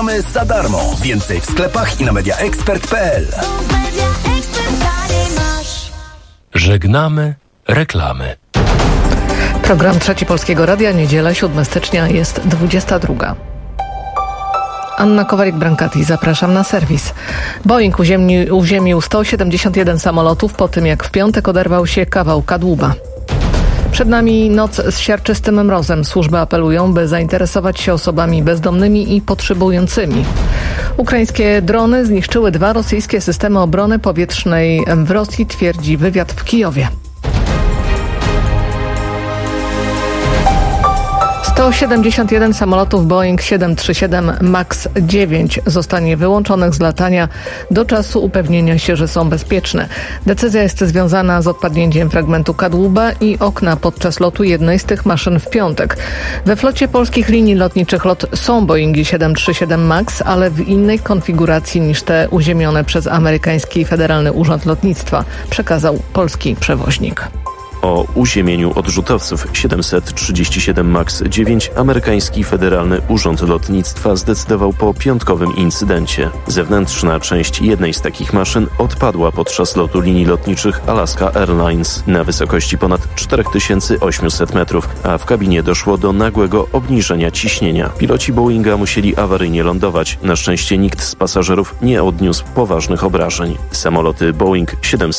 Żegnamy za darmo. Więcej w sklepach i na mediaexpert.pl. Żegnamy reklamy. Program Trzeci Polskiego Radia, niedziela, 7 stycznia, jest 22. Anna Kowalik-Brankati, zapraszam na serwis. Boeing uziemił 171 samolotów po tym, jak w piątek oderwał się kawał kadłuba. Przed nami noc z siarczystym mrozem. Służby apelują, by zainteresować się osobami bezdomnymi i potrzebującymi. Ukraińskie drony zniszczyły 2 rosyjskie systemy obrony powietrznej w Rosji, twierdzi wywiad w Kijowie. 171 samolotów Boeing 737 MAX 9 zostanie wyłączonych z latania do czasu upewnienia się, że są bezpieczne. Decyzja jest związana z odpadnięciem fragmentu kadłuba i okna podczas lotu jednej z tych maszyn w piątek. We flocie polskich linii lotniczych LOT są Boeingi 737 MAX, ale w innej konfiguracji niż te uziemione przez amerykański Federalny Urząd Lotnictwa, przekazał polski przewoźnik. O uziemieniu odrzutowców 737 MAX 9 amerykański Federalny Urząd Lotnictwa zdecydował po piątkowym incydencie. Zewnętrzna część jednej z takich maszyn odpadła podczas lotu linii lotniczych Alaska Airlines na wysokości ponad 4800 metrów, a w kabinie doszło do nagłego obniżenia ciśnienia. Piloci Boeinga musieli awaryjnie lądować. Na szczęście nikt z pasażerów nie odniósł poważnych obrażeń. Samoloty Boeing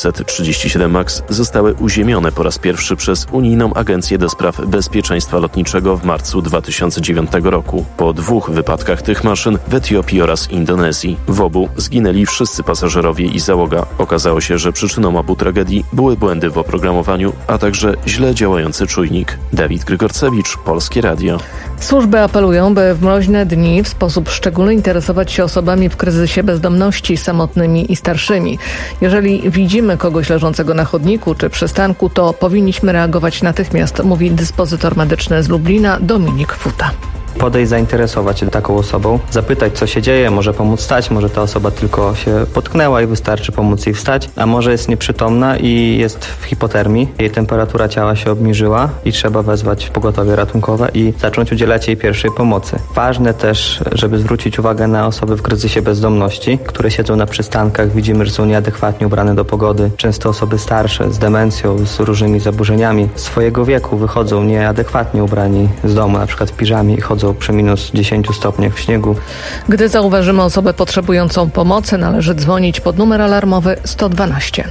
737 MAX zostały uziemione po raz pierwszy przez Unijną Agencję do Spraw Bezpieczeństwa Lotniczego w marcu 2009 roku. Po 2 wypadkach tych maszyn w Etiopii oraz Indonezji. W obu zginęli wszyscy pasażerowie i załoga. Okazało się, że przyczyną obu tragedii były błędy w oprogramowaniu, a także źle działający czujnik. Dawid Grygorcewicz, Polskie Radio. Służby apelują, by w mroźne dni w sposób szczególny interesować się osobami w kryzysie bezdomności, samotnymi i starszymi. Jeżeli widzimy kogoś leżącego na chodniku czy przystanku, to powinniśmy reagować natychmiast, mówi dyspozytor medyczny z Lublina Dominik Futa. Podejść, zainteresować się taką osobą, zapytać, co się dzieje, może pomóc wstać, może ta osoba tylko się potknęła i wystarczy pomóc jej wstać, a może jest nieprzytomna i jest w hipotermii, jej temperatura ciała się obniżyła i trzeba wezwać pogotowie ratunkowe i zacząć udzielać jej pierwszej pomocy. Ważne też, żeby zwrócić uwagę na osoby w kryzysie bezdomności, które siedzą na przystankach, widzimy, że są nieadekwatnie ubrane do pogody, często osoby starsze z demencją, z różnymi zaburzeniami swojego wieku wychodzą nieadekwatnie ubrani z domu, na przykład w piżamie i chodzą przy minus 10 stopniach w śniegu. Gdy zauważymy osobę potrzebującą pomocy, należy dzwonić pod numer alarmowy 112.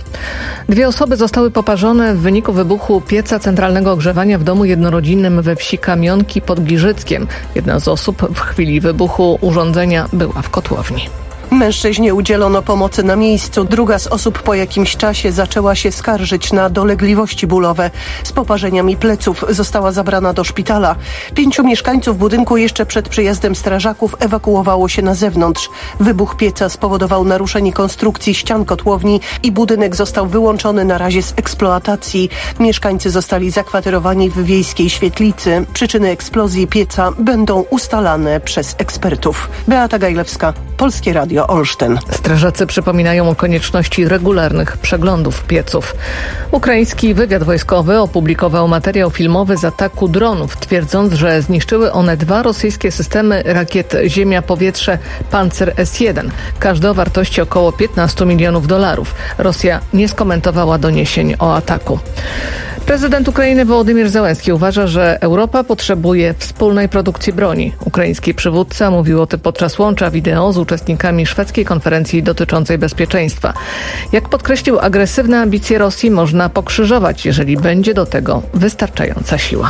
2 osoby zostały poparzone w wyniku wybuchu pieca centralnego ogrzewania w domu jednorodzinnym we wsi Kamionki pod Giżyckiem. Jedna z osób w chwili wybuchu urządzenia była w kotłowni. Mężczyźnie udzielono pomocy na miejscu. Druga z osób po jakimś czasie zaczęła się skarżyć na dolegliwości bólowe. Z poparzeniami pleców została zabrana do szpitala. 5 mieszkańców budynku jeszcze przed przyjazdem strażaków ewakuowało się na zewnątrz. Wybuch pieca spowodował naruszenie konstrukcji ścian kotłowni i budynek został wyłączony na razie z eksploatacji. Mieszkańcy zostali zakwaterowani w wiejskiej świetlicy. Przyczyny eksplozji pieca będą ustalane przez ekspertów. Beata Gajlewska, Polskie Radio, Olsztyn. Strażacy przypominają o konieczności regularnych przeglądów pieców. Ukraiński wywiad wojskowy opublikował materiał filmowy z ataku dronów, twierdząc, że zniszczyły one 2 rosyjskie systemy rakiet ziemia-powietrze Pancer S-1. Każdy o wartości około $15 milionów. Rosja nie skomentowała doniesień o ataku. Prezydent Ukrainy Wołodymyr Zełenski uważa, że Europa potrzebuje wspólnej produkcji broni. Ukraiński przywódca mówił o tym podczas łącza wideo z uczestnikami szwedzkiej konferencji dotyczącej bezpieczeństwa. Jak podkreślił, agresywne ambicje Rosji można pokrzyżować, jeżeli będzie do tego wystarczająca siła.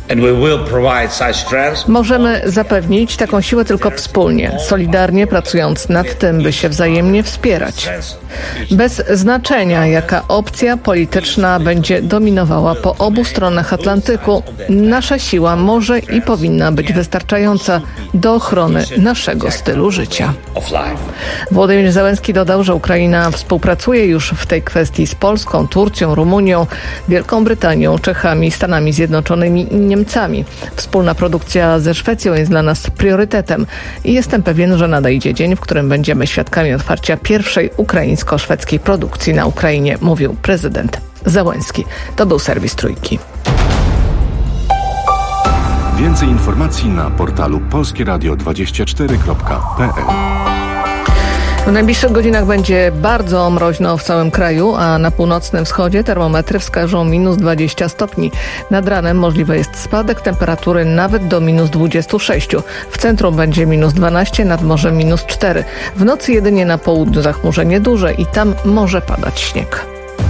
Możemy zapewnić taką siłę tylko wspólnie, solidarnie pracując nad tym, by się wzajemnie wspierać. Bez znaczenia, jaka opcja polityczna będzie dominowała po obu stronach Atlantyku, nasza siła może i powinna być wystarczająca do ochrony naszego stylu życia. Wołodymyr Zełenski dodał, że Ukraina współpracuje już w tej kwestii z Polską, Turcją, Rumunią, Wielką Brytanią, Czechami, Stanami Zjednoczonymi i Niemcami. Wspólna produkcja ze Szwecją jest dla nas priorytetem i jestem pewien, że nadejdzie dzień, w którym będziemy świadkami otwarcia pierwszej ukraińsko-szwedzkiej produkcji na Ukrainie, mówił prezydent Zełenski. To był serwis Trójki. Więcej informacji na portalu polskieradio24.pl. W najbliższych godzinach będzie bardzo mroźno w całym kraju, a na północnym wschodzie termometry wskażą -20 stopni. Nad ranem możliwy jest spadek temperatury nawet do -26. W centrum będzie -12, nad morzem -4. W nocy jedynie na południu zachmurzenie duże i tam może padać śnieg.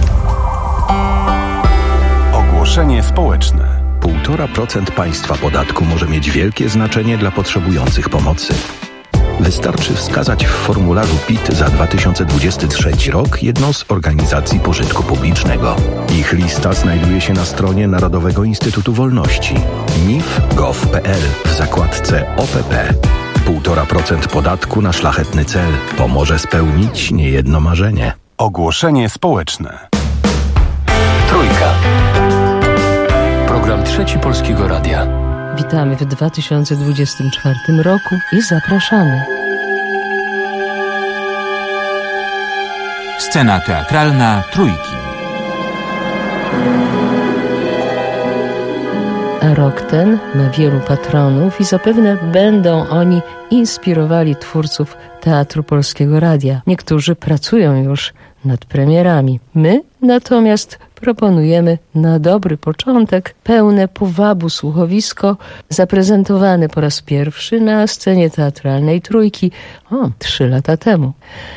Ogłoszenie społeczne. 1,5% państwa podatku może mieć wielkie znaczenie dla potrzebujących pomocy. Wystarczy wskazać w formularzu PIT za 2023 rok jedną z organizacji pożytku publicznego. Ich lista znajduje się na stronie Narodowego Instytutu Wolności nif.gov.pl w zakładce OPP. 1,5% podatku na szlachetny cel pomoże spełnić niejedno marzenie. Ogłoszenie społeczne. Trójka. Program Trzeci Polskiego Radia. Witamy w 2024 roku i zapraszamy. Scena teatralna Trójki. A rok ten ma wielu patronów i zapewne będą oni inspirowali twórców Teatru Polskiego Radia. Niektórzy pracują już nad premierami. My natomiast proponujemy na dobry początek pełne powabu słuchowisko zaprezentowane po raz pierwszy na scenie teatralnej Trójki 3 lata temu.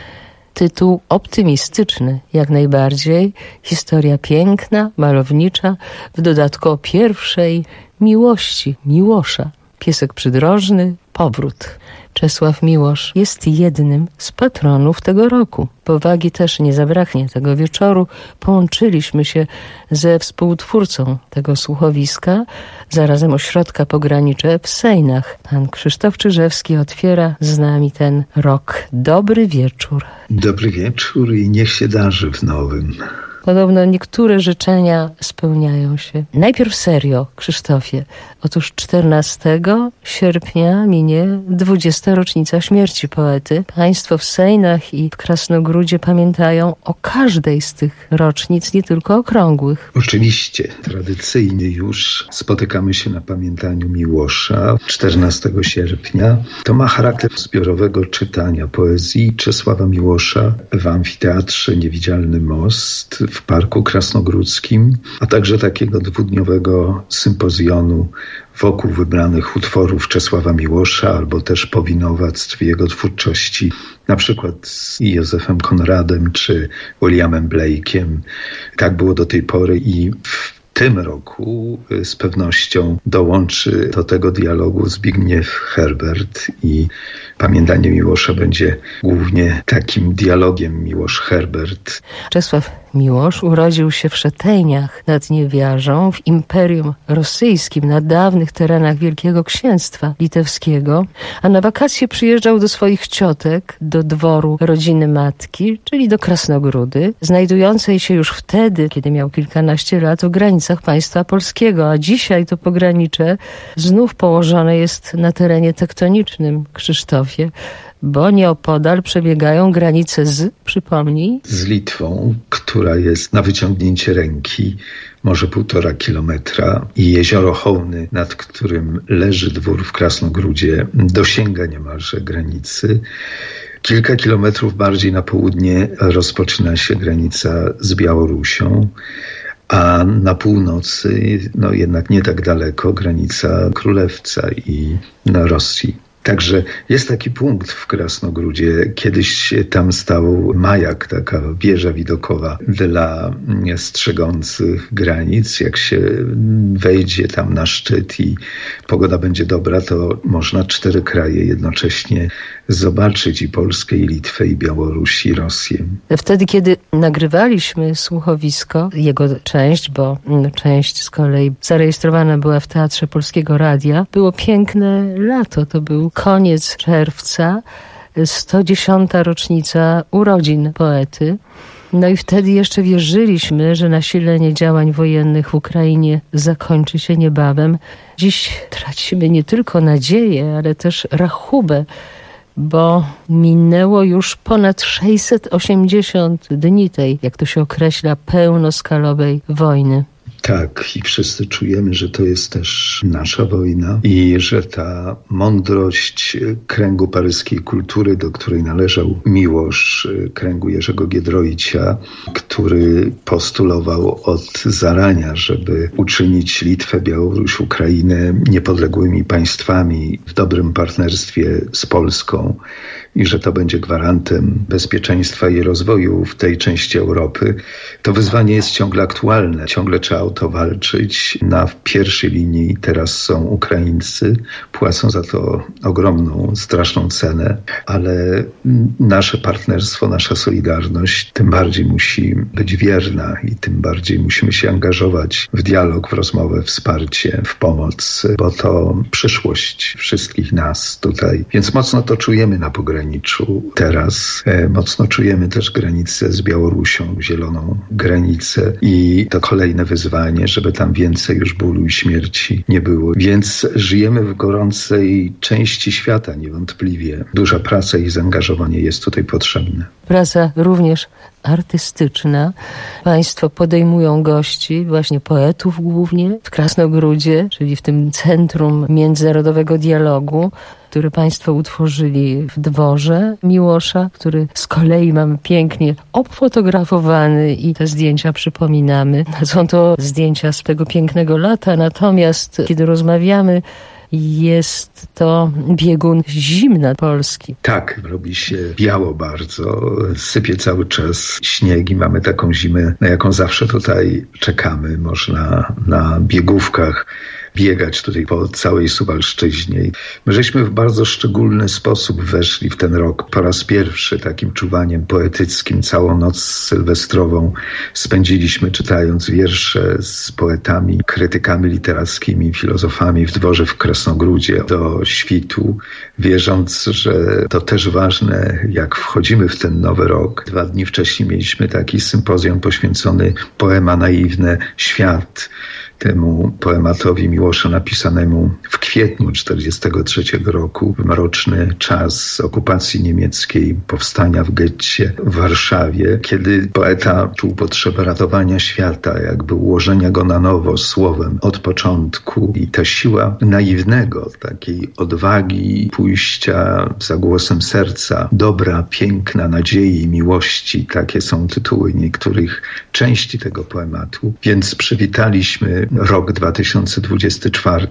Tytuł optymistyczny, jak najbardziej. Historia piękna, malownicza, w dodatku o pierwszej miłości Miłosza. Piesek przydrożny, powrót. Czesław Miłosz jest jednym z patronów tego roku. Powagi też nie zabraknie tego wieczoru. Połączyliśmy się ze współtwórcą tego słuchowiska, zarazem Ośrodka Pogranicze w Sejnach. Pan Krzysztof Czyżewski otwiera z nami ten rok. Dobry wieczór. Dobry wieczór i niech się darzy w nowym. Podobno niektóre życzenia spełniają się. Najpierw serio, Krzysztofie. Otóż 14 sierpnia minie 20. rocznica śmierci poety. Państwo w Sejnach i w Krasnogródzie pamiętają o każdej z tych rocznic, nie tylko okrągłych. Oczywiście, tradycyjnie już spotykamy się na pamiętaniu Miłosza 14 sierpnia. To ma charakter zbiorowego czytania poezji Czesława Miłosza w amfiteatrze Niewidzialny Most w Parku Krasnogródzkim, a także takiego dwudniowego sympozjonu wokół wybranych utworów Czesława Miłosza albo też powinowactw jego twórczości, na przykład z Józefem Konradem czy Williamem Blake'iem. Tak było do tej pory i w tym roku z pewnością dołączy do tego dialogu Zbigniew Herbert i pamiętanie Miłosza będzie głównie takim dialogiem Miłosz-Herbert. Czesław Miłosz urodził się w Szetejniach nad Niewiarzą w Imperium Rosyjskim na dawnych terenach Wielkiego Księstwa Litewskiego, a na wakacje przyjeżdżał do swoich ciotek, do dworu rodziny matki, czyli do Krasnogródy, znajdującej się już wtedy, kiedy miał kilkanaście lat, o granicach państwa polskiego, a dzisiaj to pogranicze znów położone jest na terenie tektonicznym, Krzysztofie, bo nieopodal przebiegają granice przypomnij? Z Litwą, która jest na wyciągnięcie ręki, może 1,5 kilometra i jezioro Hołny, nad którym leży dwór w Krasnogródzie, dosięga niemalże granicy. Kilka kilometrów bardziej na południe rozpoczyna się granica z Białorusią, a na północy, jednak nie tak daleko, granica Królewca i Rosji. Także jest taki punkt w Krasnogródzie. Kiedyś tam stał majak, taka wieża widokowa dla strzegących granic. Jak się wejdzie tam na szczyt i pogoda będzie dobra, to można 4 kraje jednocześnie zobaczyć: i Polskę, i Litwę, i Białoruś, i Rosję. Wtedy, kiedy nagrywaliśmy słuchowisko, jego część, bo część z kolei zarejestrowana była w Teatrze Polskiego Radia, było piękne lato. To był koniec czerwca, 110. rocznica urodzin poety. No i wtedy jeszcze wierzyliśmy, że nasilenie działań wojennych w Ukrainie zakończy się niebawem. Dziś tracimy nie tylko nadzieję, ale też rachubę, bo minęło już ponad 680 dni tej, jak to się określa, pełnoskalowej wojny. Tak, i wszyscy czujemy, że to jest też nasza wojna i że ta mądrość kręgu paryskiej kultury, do której należał Miłosz, kręgu Jerzego Giedroycia, który postulował od zarania, żeby uczynić Litwę, Białoruś, Ukrainę niepodległymi państwami w dobrym partnerstwie z Polską i że to będzie gwarantem bezpieczeństwa i rozwoju w tej części Europy. To wyzwanie jest ciągle aktualne, ciągle trzeba o to walczyć. Na pierwszej linii teraz są Ukraińcy, płacą za to ogromną, straszną cenę, ale nasze partnerstwo, nasza solidarność tym bardziej musi być wierna i tym bardziej musimy się angażować w dialog, w rozmowę, wsparcie, w pomoc, bo to przyszłość wszystkich nas tutaj. Więc mocno to czujemy na pograniczu teraz. Mocno czujemy też granicę z Białorusią, zieloną granicę i to kolejne wyzwanie, żeby tam więcej już bólu i śmierci nie było. Więc żyjemy w gorącej części świata niewątpliwie. Duża praca i zaangażowanie jest tutaj potrzebne. Praca również artystyczna. Państwo podejmują gości, właśnie poetów głównie, w Krasnogródzie, czyli w tym centrum międzynarodowego dialogu, który państwo utworzyli w dworze Miłosza, który z kolei mamy pięknie obfotografowany i te zdjęcia przypominamy. Są to zdjęcia z tego pięknego lata, natomiast kiedy rozmawiamy, jest to biegun zimna Polski. Tak, robi się biało bardzo, sypie cały czas śnieg i mamy taką zimę, na jaką zawsze tutaj czekamy. Można na biegówkach biegać tutaj po całej Suwalszczyźnie. My żeśmy w bardzo szczególny sposób weszli w ten rok. Po raz pierwszy takim czuwaniem poetyckim całą noc sylwestrową spędziliśmy czytając wiersze z poetami, krytykami literackimi, filozofami w dworze w Krasnogródzie do świtu, wierząc, że to też ważne, jak wchodzimy w ten nowy rok. 2 dni wcześniej mieliśmy taki sympozjum poświęcony poema naiwne Świat, temu poematowi Miłosza napisanemu w kwietniu 1943 roku, w mroczny czas okupacji niemieckiej, powstania w getcie w Warszawie, kiedy poeta czuł potrzebę ratowania świata, jakby ułożenia go na nowo słowem od początku i ta siła naiwnego, takiej odwagi, pójścia za głosem serca, dobra, piękna, nadziei i miłości, takie są tytuły niektórych części tego poematu, więc przywitaliśmy rok 2024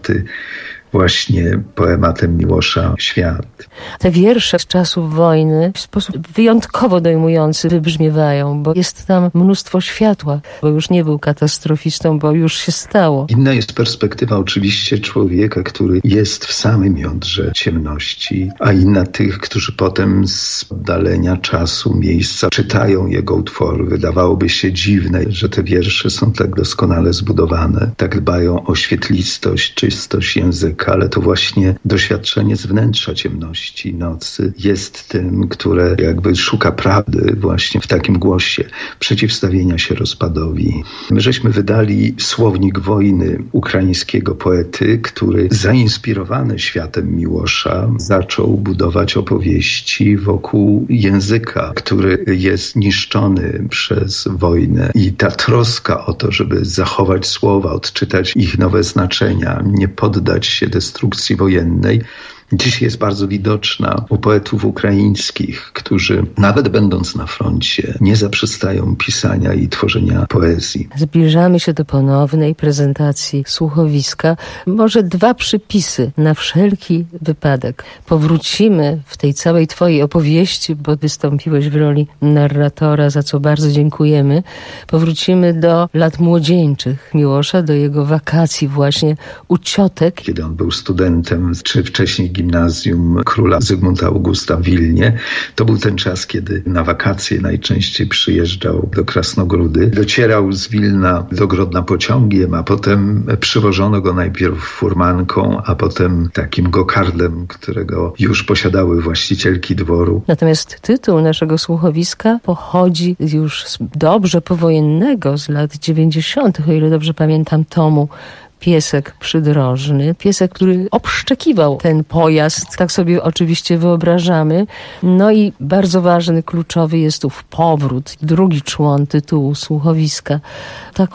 właśnie poematem Miłosza Świat. Te wiersze z czasów wojny w sposób wyjątkowo dojmujący wybrzmiewają, bo jest tam mnóstwo światła, bo już nie był katastrofistą, bo już się stało. Inna jest perspektywa oczywiście człowieka, który jest w samym jądrze ciemności, a inna tych, którzy potem z oddalenia czasu, miejsca czytają jego utwory. Wydawałoby się dziwne, że te wiersze są tak doskonale zbudowane, tak dbają o świetlistość, czystość języka, ale to właśnie doświadczenie z wnętrza ciemności nocy jest tym, które jakby szuka prawdy właśnie w takim głosie przeciwstawienia się rozpadowi. My żeśmy wydali słownik wojny ukraińskiego poety, który zainspirowany światem Miłosza zaczął budować opowieści wokół języka, który jest niszczony przez wojnę i ta troska o to, żeby zachować słowa, odczytać ich nowe znaczenia, nie poddać się destrukcji wojennej, dziś jest bardzo widoczna u poetów ukraińskich, którzy nawet będąc na froncie nie zaprzestają pisania i tworzenia poezji. Zbliżamy się do ponownej prezentacji słuchowiska. Może 2 przypisy na wszelki wypadek. Powrócimy w tej całej twojej opowieści, bo wystąpiłeś w roli narratora, za co bardzo dziękujemy. Powrócimy do lat młodzieńczych Miłosza, do jego wakacji właśnie u ciotek. Kiedy on był studentem, czy wcześniej gimnazjum króla Zygmunta Augusta w Wilnie. To był ten czas, kiedy na wakacje najczęściej przyjeżdżał do Krasnogródy. Docierał z Wilna do Grodna pociągiem, a potem przywożono go najpierw furmanką, a potem takim gokardem, którego już posiadały właścicielki dworu. Natomiast tytuł naszego słuchowiska pochodzi już z dobrze powojennego, z lat 90., o ile dobrze pamiętam, tomu Piesek przydrożny. Piesek, który obszczekiwał ten pojazd, tak sobie oczywiście wyobrażamy. No i bardzo ważny, kluczowy jest tu powrót, drugi człon tytułu słuchowiska. Taką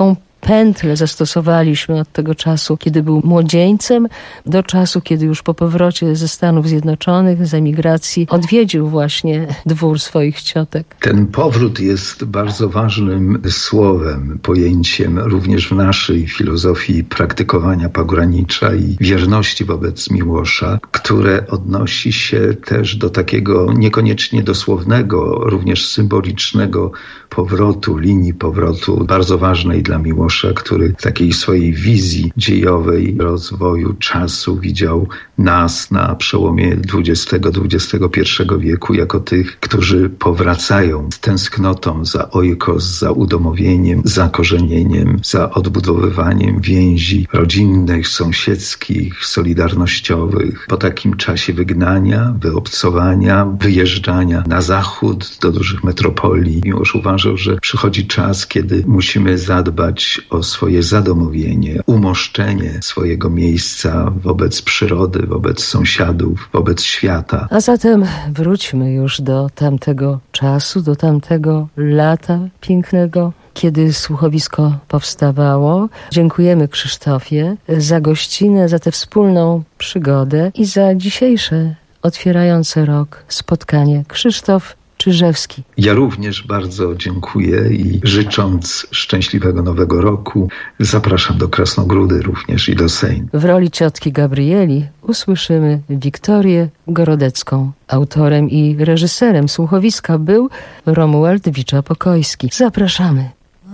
pętlę zastosowaliśmy od tego czasu, kiedy był młodzieńcem, do czasu, kiedy już po powrocie ze Stanów Zjednoczonych, z emigracji, odwiedził właśnie dwór swoich ciotek. Ten powrót jest bardzo ważnym słowem, pojęciem również w naszej filozofii praktykowania pogranicza i wierności wobec Miłosza, które odnosi się też do takiego niekoniecznie dosłownego, również symbolicznego powrotu, linii powrotu bardzo ważnej dla Miłosza, który w takiej swojej wizji dziejowej rozwoju czasu widział nas na przełomie XX-XXI wieku jako tych, którzy powracają z tęsknotą za oikos, za udomowieniem, za korzenieniem, za odbudowywaniem więzi rodzinnych, sąsiedzkich, solidarnościowych. Po takim czasie wygnania, wyobcowania, wyjeżdżania na zachód do dużych metropolii, Miłosz uważał, że przychodzi czas, kiedy musimy zadbać o swoje zadomowienie, umoszczenie swojego miejsca wobec przyrody, wobec sąsiadów, wobec świata. A zatem wróćmy już do tamtego czasu, do tamtego lata pięknego, kiedy słuchowisko powstawało. Dziękujemy Krzysztofie za gościnę, za tę wspólną przygodę i za dzisiejsze otwierające rok spotkanie. Krzysztof Czyżewski. Ja również bardzo dziękuję i życząc szczęśliwego nowego roku zapraszam do Krasnogródy również i do Sejnu. W roli ciotki Gabrieli usłyszymy Wiktorię Gorodecką. Autorem i reżyserem słuchowiska był Romuald Wicza-Pokojski. Zapraszamy.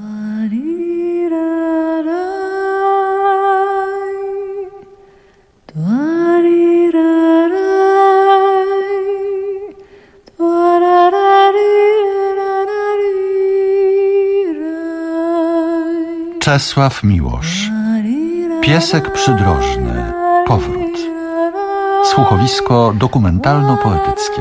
Czesław Miłosz. Piesek przydrożny. Powrót. Słuchowisko dokumentalno-poetyckie.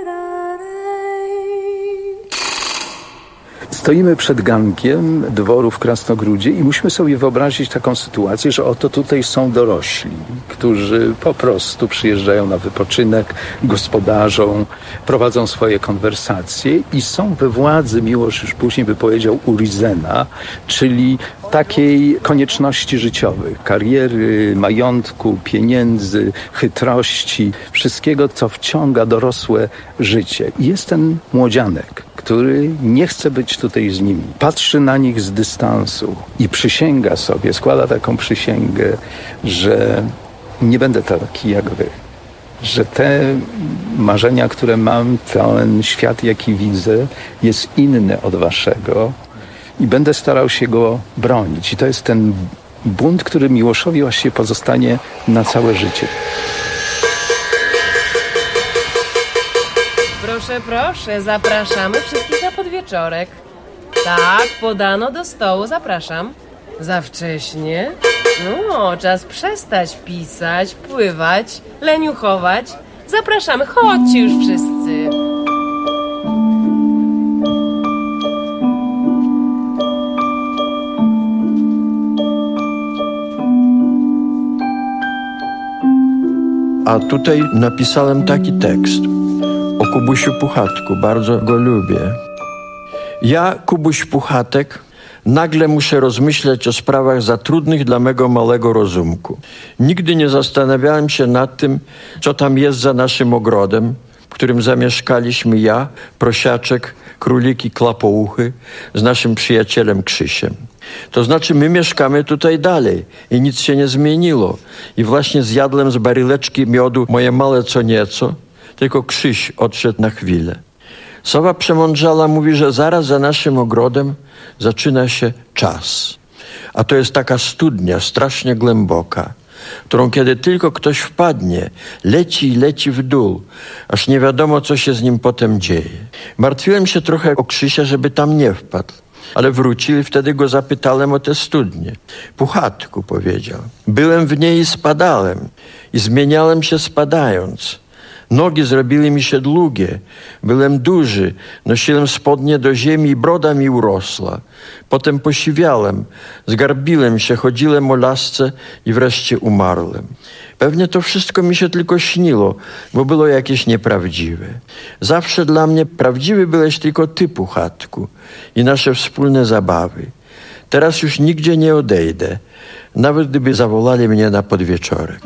Stoimy przed gankiem dworu w Krasnogródzie i musimy sobie wyobrazić taką sytuację, że oto tutaj są dorośli, którzy po prostu przyjeżdżają na wypoczynek, gospodarzą, prowadzą swoje konwersacje i są we władzy, Miłosz już później by powiedział, urizena, czyli takiej konieczności życiowych, kariery, majątku, pieniędzy, chytrości, wszystkiego, co wciąga dorosłe życie. I jest ten młodzianek, który nie chce być tutaj z nimi. Patrzy na nich z dystansu i przysięga sobie, składa taką przysięgę, że nie będę taki jak wy. Że te marzenia, które mam, ten świat, jaki widzę, jest inny od waszego i będę starał się go bronić. I to jest ten bunt, który Miłoszowi właśnie pozostanie na całe życie. Proszę, proszę, zapraszamy wszystkich na podwieczorek. Tak, podano do stołu, zapraszam. Za wcześnie? No, czas przestać pisać, pływać, leniuchować. Zapraszamy, chodźcie już wszyscy. A tutaj napisałem taki tekst o Kubusiu Puchatku, bardzo go lubię. Ja, Kubuś Puchatek, nagle muszę rozmyślać o sprawach za trudnych dla mego małego rozumku. Nigdy nie zastanawiałem się nad tym, co tam jest za naszym ogrodem, w którym zamieszkaliśmy ja, Prosiaczek, Królik i Klapouchy z naszym przyjacielem Krzysiem. To znaczy my mieszkamy tutaj dalej i nic się nie zmieniło. I właśnie zjadłem z baryleczki miodu moje małe co nieco, tylko Krzyś odszedł na chwilę. Sowa przemądrzała mówi, że zaraz za naszym ogrodem zaczyna się czas. A to jest taka studnia strasznie głęboka, którą kiedy tylko ktoś wpadnie, leci i leci w dół, aż nie wiadomo, co się z nim potem dzieje. Martwiłem się trochę o Krzysia, żeby tam nie wpadł. Ale wrócił i wtedy go zapytałem o tę studnię. Puchatku, powiedział. Byłem w niej i spadałem. I zmieniałem się spadając. Nogi zrobiły mi się długie. Byłem duży. Nosiłem spodnie do ziemi i broda mi urosła. Potem posiwiałem. Zgarbiłem się, chodziłem o lasce i wreszcie umarłem. Pewnie to wszystko mi się tylko śniło, bo było jakieś nieprawdziwe. Zawsze dla mnie prawdziwy byłeś tylko ty, Puchatku, i nasze wspólne zabawy. Teraz już nigdzie nie odejdę, nawet gdyby zawołali mnie na podwieczorek.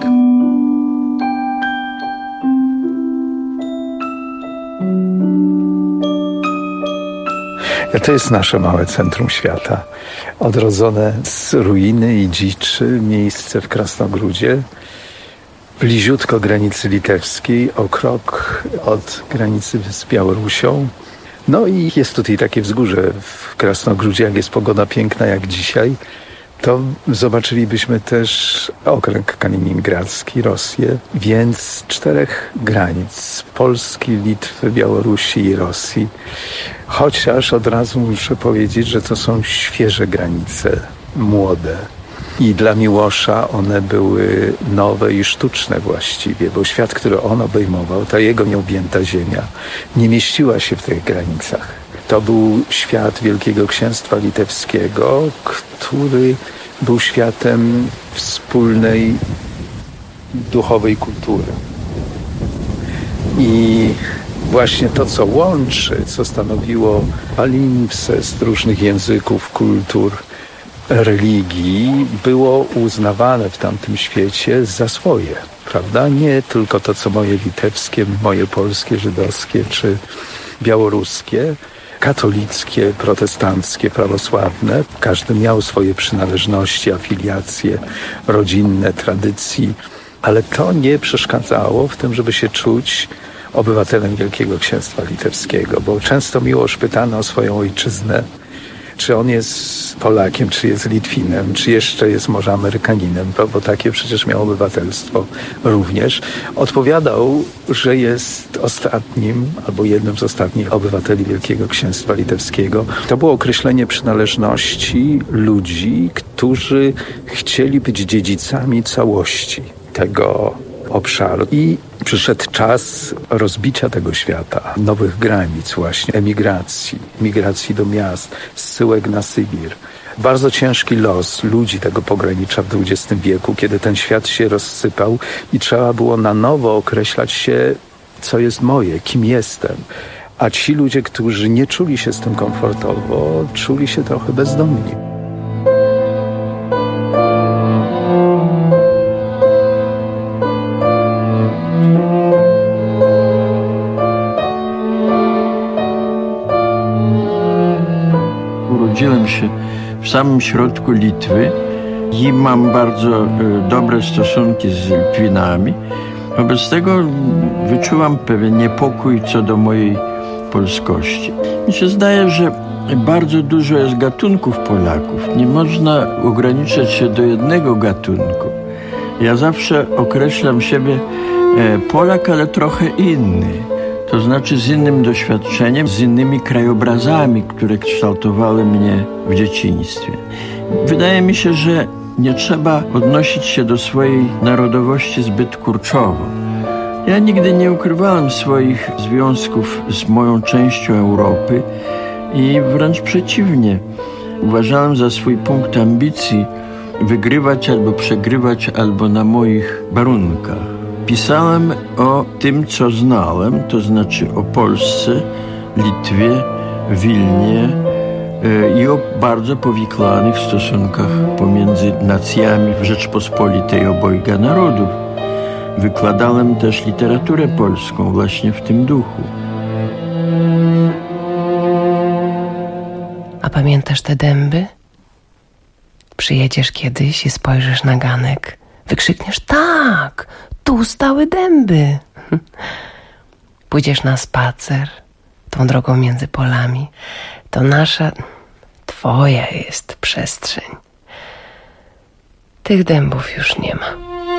To jest nasze małe centrum świata. Odrodzone z ruiny i dziczy miejsce w Krasnogródzie, bliziutko granicy litewskiej, o krok od granicy z Białorusią. No i jest tutaj takie wzgórze w Krasnogródzie, jak jest pogoda piękna jak dzisiaj, to zobaczylibyśmy też okręg kaliningradzki, Rosję, więc 4 granic: Polski, Litwy, Białorusi i Rosji. Chociaż od razu muszę powiedzieć, że to są świeże granice, młode. I dla Miłosza one były nowe i sztuczne właściwie, bo świat, który on obejmował, ta jego nieobjęta ziemia, nie mieściła się w tych granicach. To był świat Wielkiego Księstwa Litewskiego, który był światem wspólnej duchowej kultury. I właśnie to, co łączy, co stanowiło palimpsest różnych języków, kultur, religii, było uznawane w tamtym świecie za swoje, prawda? Nie tylko to, co moje litewskie, moje polskie, żydowskie czy białoruskie, katolickie, protestanckie, prawosławne. Każdy miał swoje przynależności, afiliacje rodzinne, tradycji, ale to nie przeszkadzało w tym, żeby się czuć obywatelem Wielkiego Księstwa Litewskiego, bo często Miłosz pytany o swoją ojczyznę, czy on jest Polakiem, czy jest Litwinem, czy jeszcze jest może Amerykaninem, bo takie przecież miał obywatelstwo również. Odpowiadał, że jest ostatnim albo jednym z ostatnich obywateli Wielkiego Księstwa Litewskiego. To było określenie przynależności ludzi, którzy chcieli być dziedzicami całości tego obszaru. I przyszedł czas rozbicia tego świata, nowych granic właśnie, emigracji, migracji do miast, zsyłek na Sybir. Bardzo ciężki los ludzi tego pogranicza w XX wieku, kiedy ten świat się rozsypał i trzeba było na nowo określać się, co jest moje, kim jestem. A ci ludzie, którzy nie czuli się z tym komfortowo, czuli się trochę bezdomni. Urodziłem się w samym środku Litwy i mam bardzo dobre stosunki z Litwinami. Wobec tego wyczułam pewien niepokój co do mojej polskości. Mi się zdaje, że bardzo dużo jest gatunków Polaków. Nie można ograniczać się do jednego gatunku. Ja zawsze określam siebie Polak, ale trochę inny. To znaczy z innym doświadczeniem, z innymi krajobrazami, które kształtowały mnie w dzieciństwie. Wydaje mi się, że nie trzeba odnosić się do swojej narodowości zbyt kurczowo. Ja nigdy nie ukrywałem swoich związków z moją częścią Europy i wręcz przeciwnie. Uważałem za swój punkt ambicji wygrywać albo przegrywać, albo na moich warunkach. Pisałem o tym, co znałem, to znaczy o Polsce, Litwie, Wilnie i o bardzo powikłanych stosunkach pomiędzy nacjami w Rzeczpospolitej obojga narodów. Wykładałem też literaturę polską właśnie w tym duchu. A pamiętasz te dęby? Przyjedziesz kiedyś i spojrzysz na ganek. Wykrzykniesz: tak, tu stały dęby. Pójdziesz na spacer tą drogą między polami. To nasza, twoja jest przestrzeń. Tych dębów już nie ma.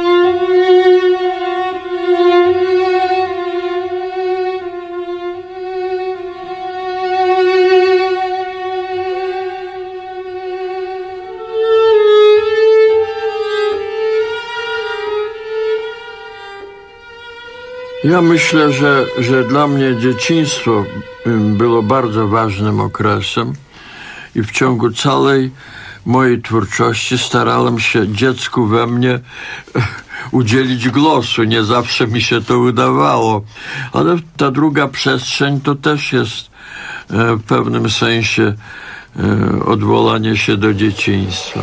Ja myślę, że dla mnie dzieciństwo było bardzo ważnym okresem i w ciągu całej mojej twórczości starałem się dziecku we mnie udzielić głosu. Nie zawsze mi się to udawało, ale ta druga przestrzeń to też jest w pewnym sensie odwołanie się do dzieciństwa.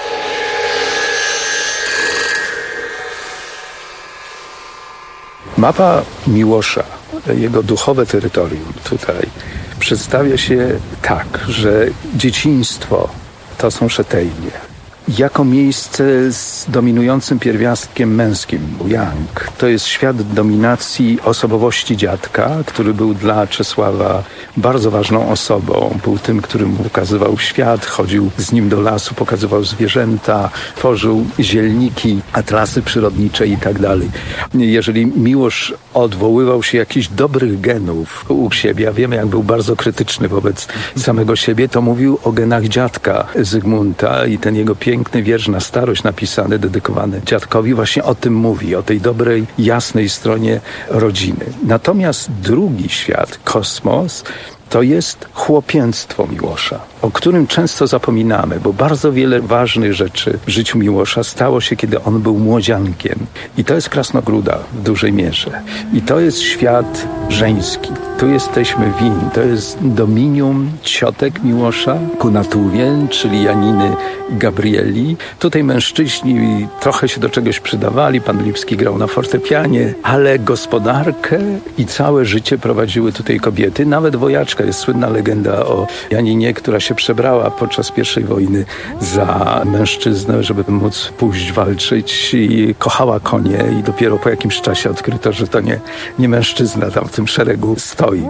Mapa Miłosza, jego duchowe terytorium tutaj przedstawia się tak, że dzieciństwo to są Szetejnie. Jako miejsce z dominującym pierwiastkiem męskim, yang. To jest świat dominacji osobowości dziadka, który był dla Czesława bardzo ważną osobą. Był tym, który mu pokazywał świat, chodził z nim do lasu, pokazywał zwierzęta, tworzył zielniki, atlasy przyrodnicze i tak dalej. Jeżeli Miłosz odwoływał się jakichś dobrych genów u siebie, a wiemy, jak był bardzo krytyczny wobec samego siebie, to mówił o genach dziadka Zygmunta i ten jego piękny wiersz na starość napisany, dedykowany dziadkowi, właśnie o tym mówi, o tej dobrej, jasnej stronie rodziny. Natomiast drugi świat, kosmos, to jest chłopięctwo Miłosza, o którym często zapominamy, bo bardzo wiele ważnych rzeczy w życiu Miłosza stało się, kiedy on był młodziankiem. I to jest Krasnogróda w dużej mierze. I to jest świat żeński. Tu jesteśmy winni. To jest dominium ciotek Miłosza, Kunatówien, czyli Janiny Gabrieli. Tutaj mężczyźni trochę się do czegoś przydawali. Pan Lipski grał na fortepianie, ale gospodarkę i całe życie prowadziły tutaj kobiety. Nawet wojaczka. Jest słynna legenda o Janinie, która się przebrała podczas I wojny za mężczyznę, żeby móc pójść walczyć, i kochała konie i dopiero po jakimś czasie odkryto, że to nie mężczyzna tam w tym szeregu stoi.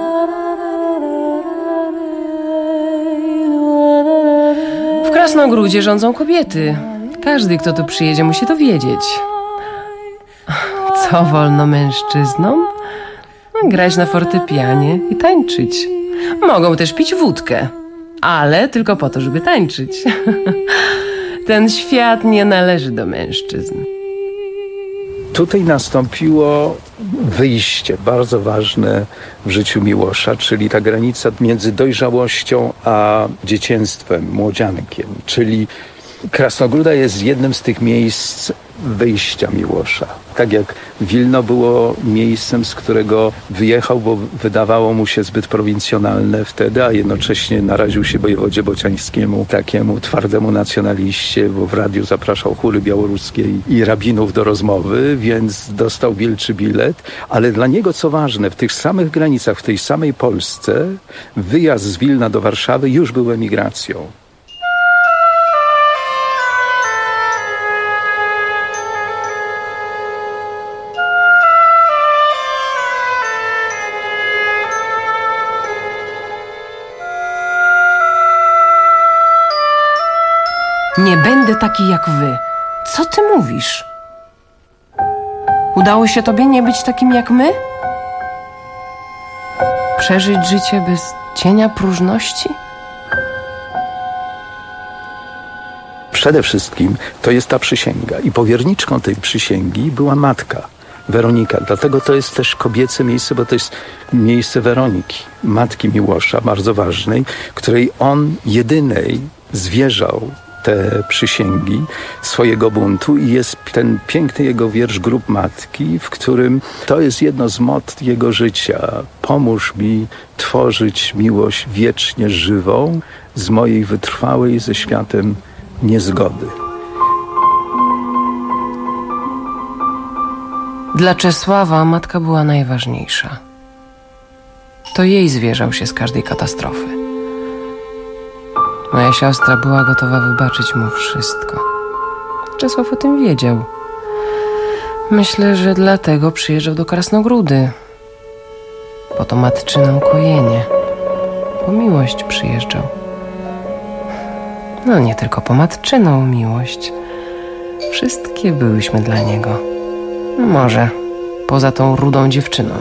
W Krasnogródzie rządzą kobiety. Każdy, kto tu przyjedzie, musi to wiedzieć. Co wolno mężczyznom? Grać na fortepianie i tańczyć. Mogą też pić wódkę, ale tylko po to, żeby tańczyć. Ten świat nie należy do mężczyzn. Tutaj nastąpiło wyjście bardzo ważne w życiu Miłosza, czyli ta granica między dojrzałością a dzieciństwem, młodziankiem. Czyli Krasnogróda jest jednym z tych miejsc wyjścia Miłosza. Tak jak Wilno było miejscem, z którego wyjechał, bo wydawało mu się zbyt prowincjonalne wtedy, a jednocześnie naraził się wojewodzie bociańskiemu, takiemu twardemu nacjonaliście, bo w radiu zapraszał chóry białoruskie i rabinów do rozmowy, więc dostał wilczy bilet. Ale dla niego, co ważne, w tych samych granicach, w tej samej Polsce, wyjazd z Wilna do Warszawy już był emigracją. Nie będę taki jak wy. Co ty mówisz? Udało się tobie nie być takim jak my? Przeżyć życie bez cienia próżności? Przede wszystkim to jest ta przysięga. I powierniczką tej przysięgi była matka, Weronika. Dlatego to jest też kobiece miejsce, bo to jest miejsce Weroniki, matki Miłosza, bardzo ważnej, której on jedynej zwierzał te przysięgi swojego buntu, i jest ten piękny jego wiersz Grób Matki, w którym to jest jedno z motto jego życia. Pomóż mi tworzyć miłość wiecznie żywą z mojej wytrwałej ze światem niezgody. Dla Czesława matka była najważniejsza. To jej zwierzał się z każdej katastrofy. Moja siostra była gotowa wybaczyć mu wszystko. Czesław o tym wiedział. Myślę, że dlatego przyjeżdżał do Krasnogródy. Po to matczyne ukojenie. Po miłość przyjeżdżał. No nie tylko po matczyną miłość. Wszystkie byłyśmy dla niego. Może poza tą rudą dziewczyną.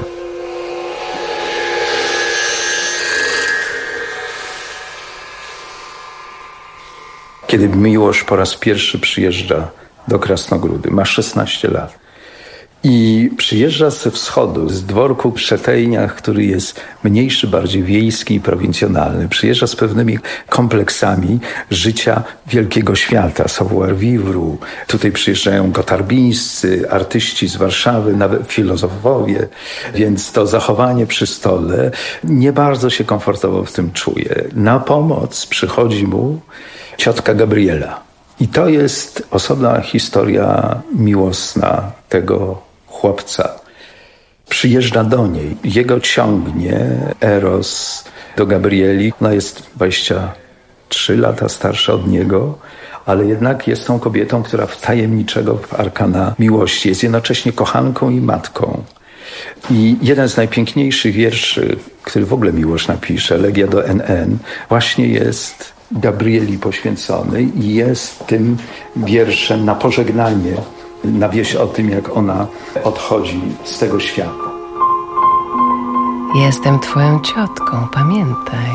Kiedy Miłosz po raz pierwszy przyjeżdża do Krasnogródy, ma 16 lat. I przyjeżdża ze wschodu, z dworku w Szetejniach, który jest mniejszy, bardziej wiejski i prowincjonalny. Przyjeżdża z pewnymi kompleksami życia wielkiego świata, savoir-vivre. Tutaj przyjeżdżają gotarbińscy, artyści z Warszawy, nawet filozofowie, więc to zachowanie przy stole nie bardzo się komfortowo w tym czuje. Na pomoc przychodzi mu ciotka Gabriela. I to jest osobna historia miłosna tego chłopca. Przyjeżdża do niej. Jego ciągnie Eros do Gabrieli. Ona jest 23 lata starsza od niego, ale jednak jest tą kobietą, która wtajemniczego w arkana miłości. Jest jednocześnie kochanką i matką. I jeden z najpiękniejszych wierszy, który w ogóle Miłosz napisze, Elegia do NN, właśnie jest Gabrieli poświęcony i jest tym wierszem na pożegnanie, na wieść o tym, jak ona odchodzi z tego świata. Jestem twoją ciotką, pamiętaj.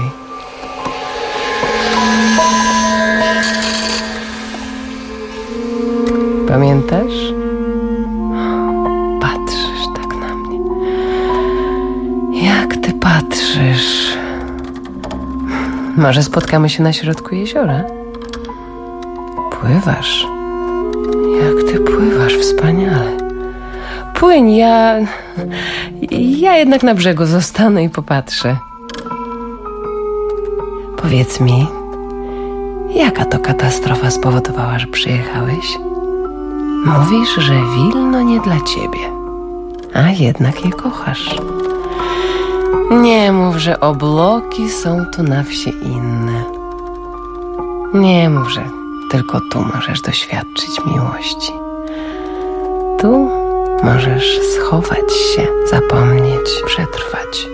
Pamiętasz? Patrzysz tak na mnie. Jak ty patrzysz? Może spotkamy się na środku jeziora? Pływasz. Jak ty pływasz, wspaniale. Płyń, ja jednak na brzegu zostanę i popatrzę. Powiedz mi, jaka to katastrofa spowodowała, że przyjechałeś? Mówisz, że Wilno nie dla ciebie, a jednak je kochasz. Nie mów, że obłoki są tu na wsi inne. Nie mów, że tylko tu możesz doświadczyć miłości. Tu możesz schować się, zapomnieć, przetrwać.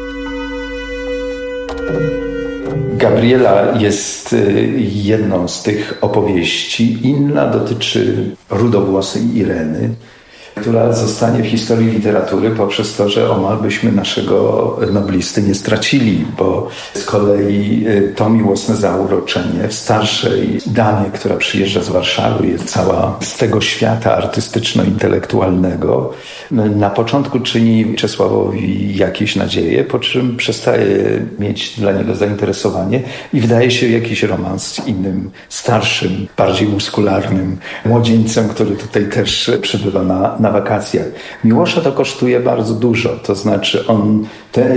Gabriela jest jedną z tych opowieści. Inna dotyczy rudowłosej Ireny, która zostanie w historii literatury poprzez to, że omal byśmy naszego noblisty nie stracili, bo z kolei to miłosne zauroczenie w starszej damie, która przyjeżdża z Warszawy, jest cała z tego świata artystyczno-intelektualnego, na początku czyni Czesławowi jakieś nadzieje, po czym przestaje mieć dla niego zainteresowanie i wydaje się jakiś romans z innym, starszym, bardziej muskularnym młodzieńcem, który tutaj też przybywa na wakacjach. Miłosza to kosztuje bardzo dużo, to znaczy on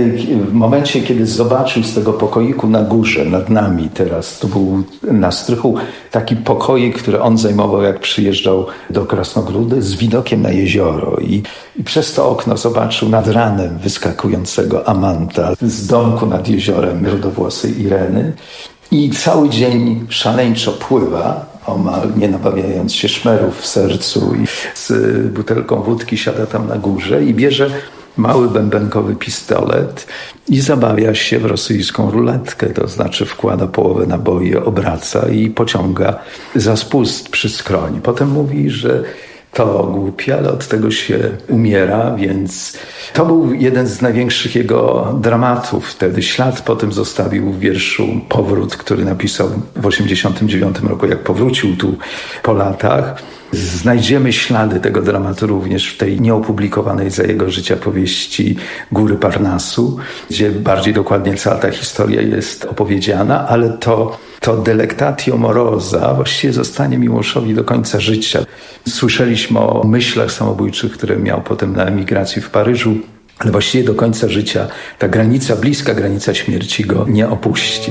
w momencie, kiedy zobaczył z tego pokoiku na górze, nad nami teraz, to był na strychu taki pokoik, który on zajmował, jak przyjeżdżał do Krasnogródy, z widokiem na jezioro i przez to okno zobaczył nad ranem wyskakującego amanta z domku nad jeziorem rudowłosej Ireny i cały dzień szaleńczo pływa, omal nie nabawiając się szmerów w sercu i z butelką wódki siada tam na górze i bierze mały bębenkowy pistolet i zabawia się w rosyjską ruletkę, to znaczy wkłada połowę naboi, obraca i pociąga za spust przy skroni. Potem mówi, że to głupie, ale od tego się umiera, więc to był jeden z największych jego dramatów wtedy. Ślad potem zostawił w wierszu Powrót, który napisał w 1989 roku, jak powrócił tu po latach. Znajdziemy ślady tego dramatu również w tej nieopublikowanej za jego życia powieści Góry Parnasu, gdzie bardziej dokładnie cała ta historia jest opowiedziana, ale to delectatio morosa właściwie zostanie Miłoszowi do końca życia. Słyszeliśmy o myślach samobójczych, które miał potem na emigracji w Paryżu, ale właściwie do końca życia ta granica, bliska granica śmierci go nie opuści.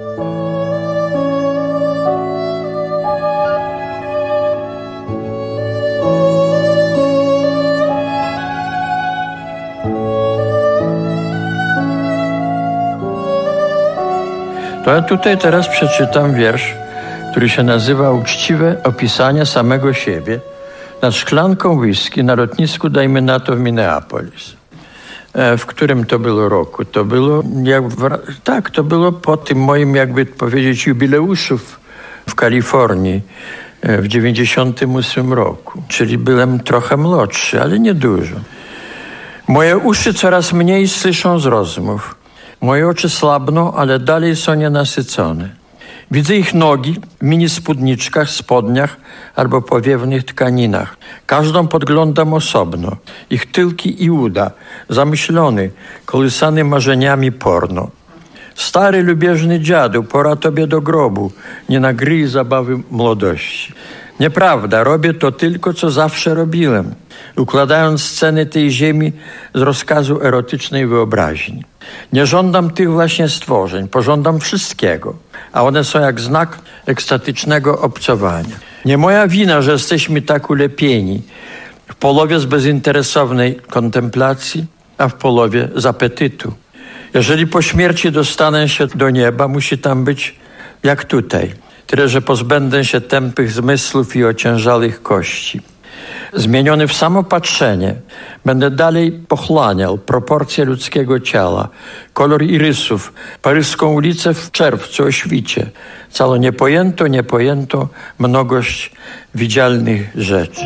To ja tutaj teraz przeczytam wiersz, który się nazywa Uczciwe opisanie samego siebie nad szklanką whisky na lotnisku, dajmy na to, w Minneapolis. W którym to było roku? To było, to było po tym moim, jakby powiedzieć, jubileuszu w Kalifornii w 98 roku. Czyli byłem trochę młodszy, ale nie dużo. Moje uszy coraz mniej słyszą z rozmów. Moje oczy słabną, ale dalej są nienasycone. Widzę ich nogi w minispódniczkach, spodniach albo powiewnych tkaninach. Każdą podglądam osobno. Ich tylki i uda, zamyślony, kołysany marzeniami porno. Stary, lubieżny dziadu, pora tobie do grobu, nie nagryj zabawy młodości. Nieprawda, robię to tylko, co zawsze robiłem, układając sceny tej ziemi z rozkazu erotycznej wyobraźni. Nie żądam tych właśnie stworzeń, pożądam wszystkiego, a one są jak znak ekstatycznego obcowania. Nie moja wina, że jesteśmy tak ulepieni, w połowie z bezinteresownej kontemplacji, a w połowie z apetytu. Jeżeli po śmierci dostanę się do nieba, musi tam być jak tutaj, tyle że pozbędę się tępych zmysłów i ociężałych kości. Zmieniony w samo patrzenie, będę dalej pochłaniał proporcje ludzkiego ciała, kolor irysów, paryską ulicę w czerwcu o świcie, całą niepojętą mnogość widzialnych rzeczy.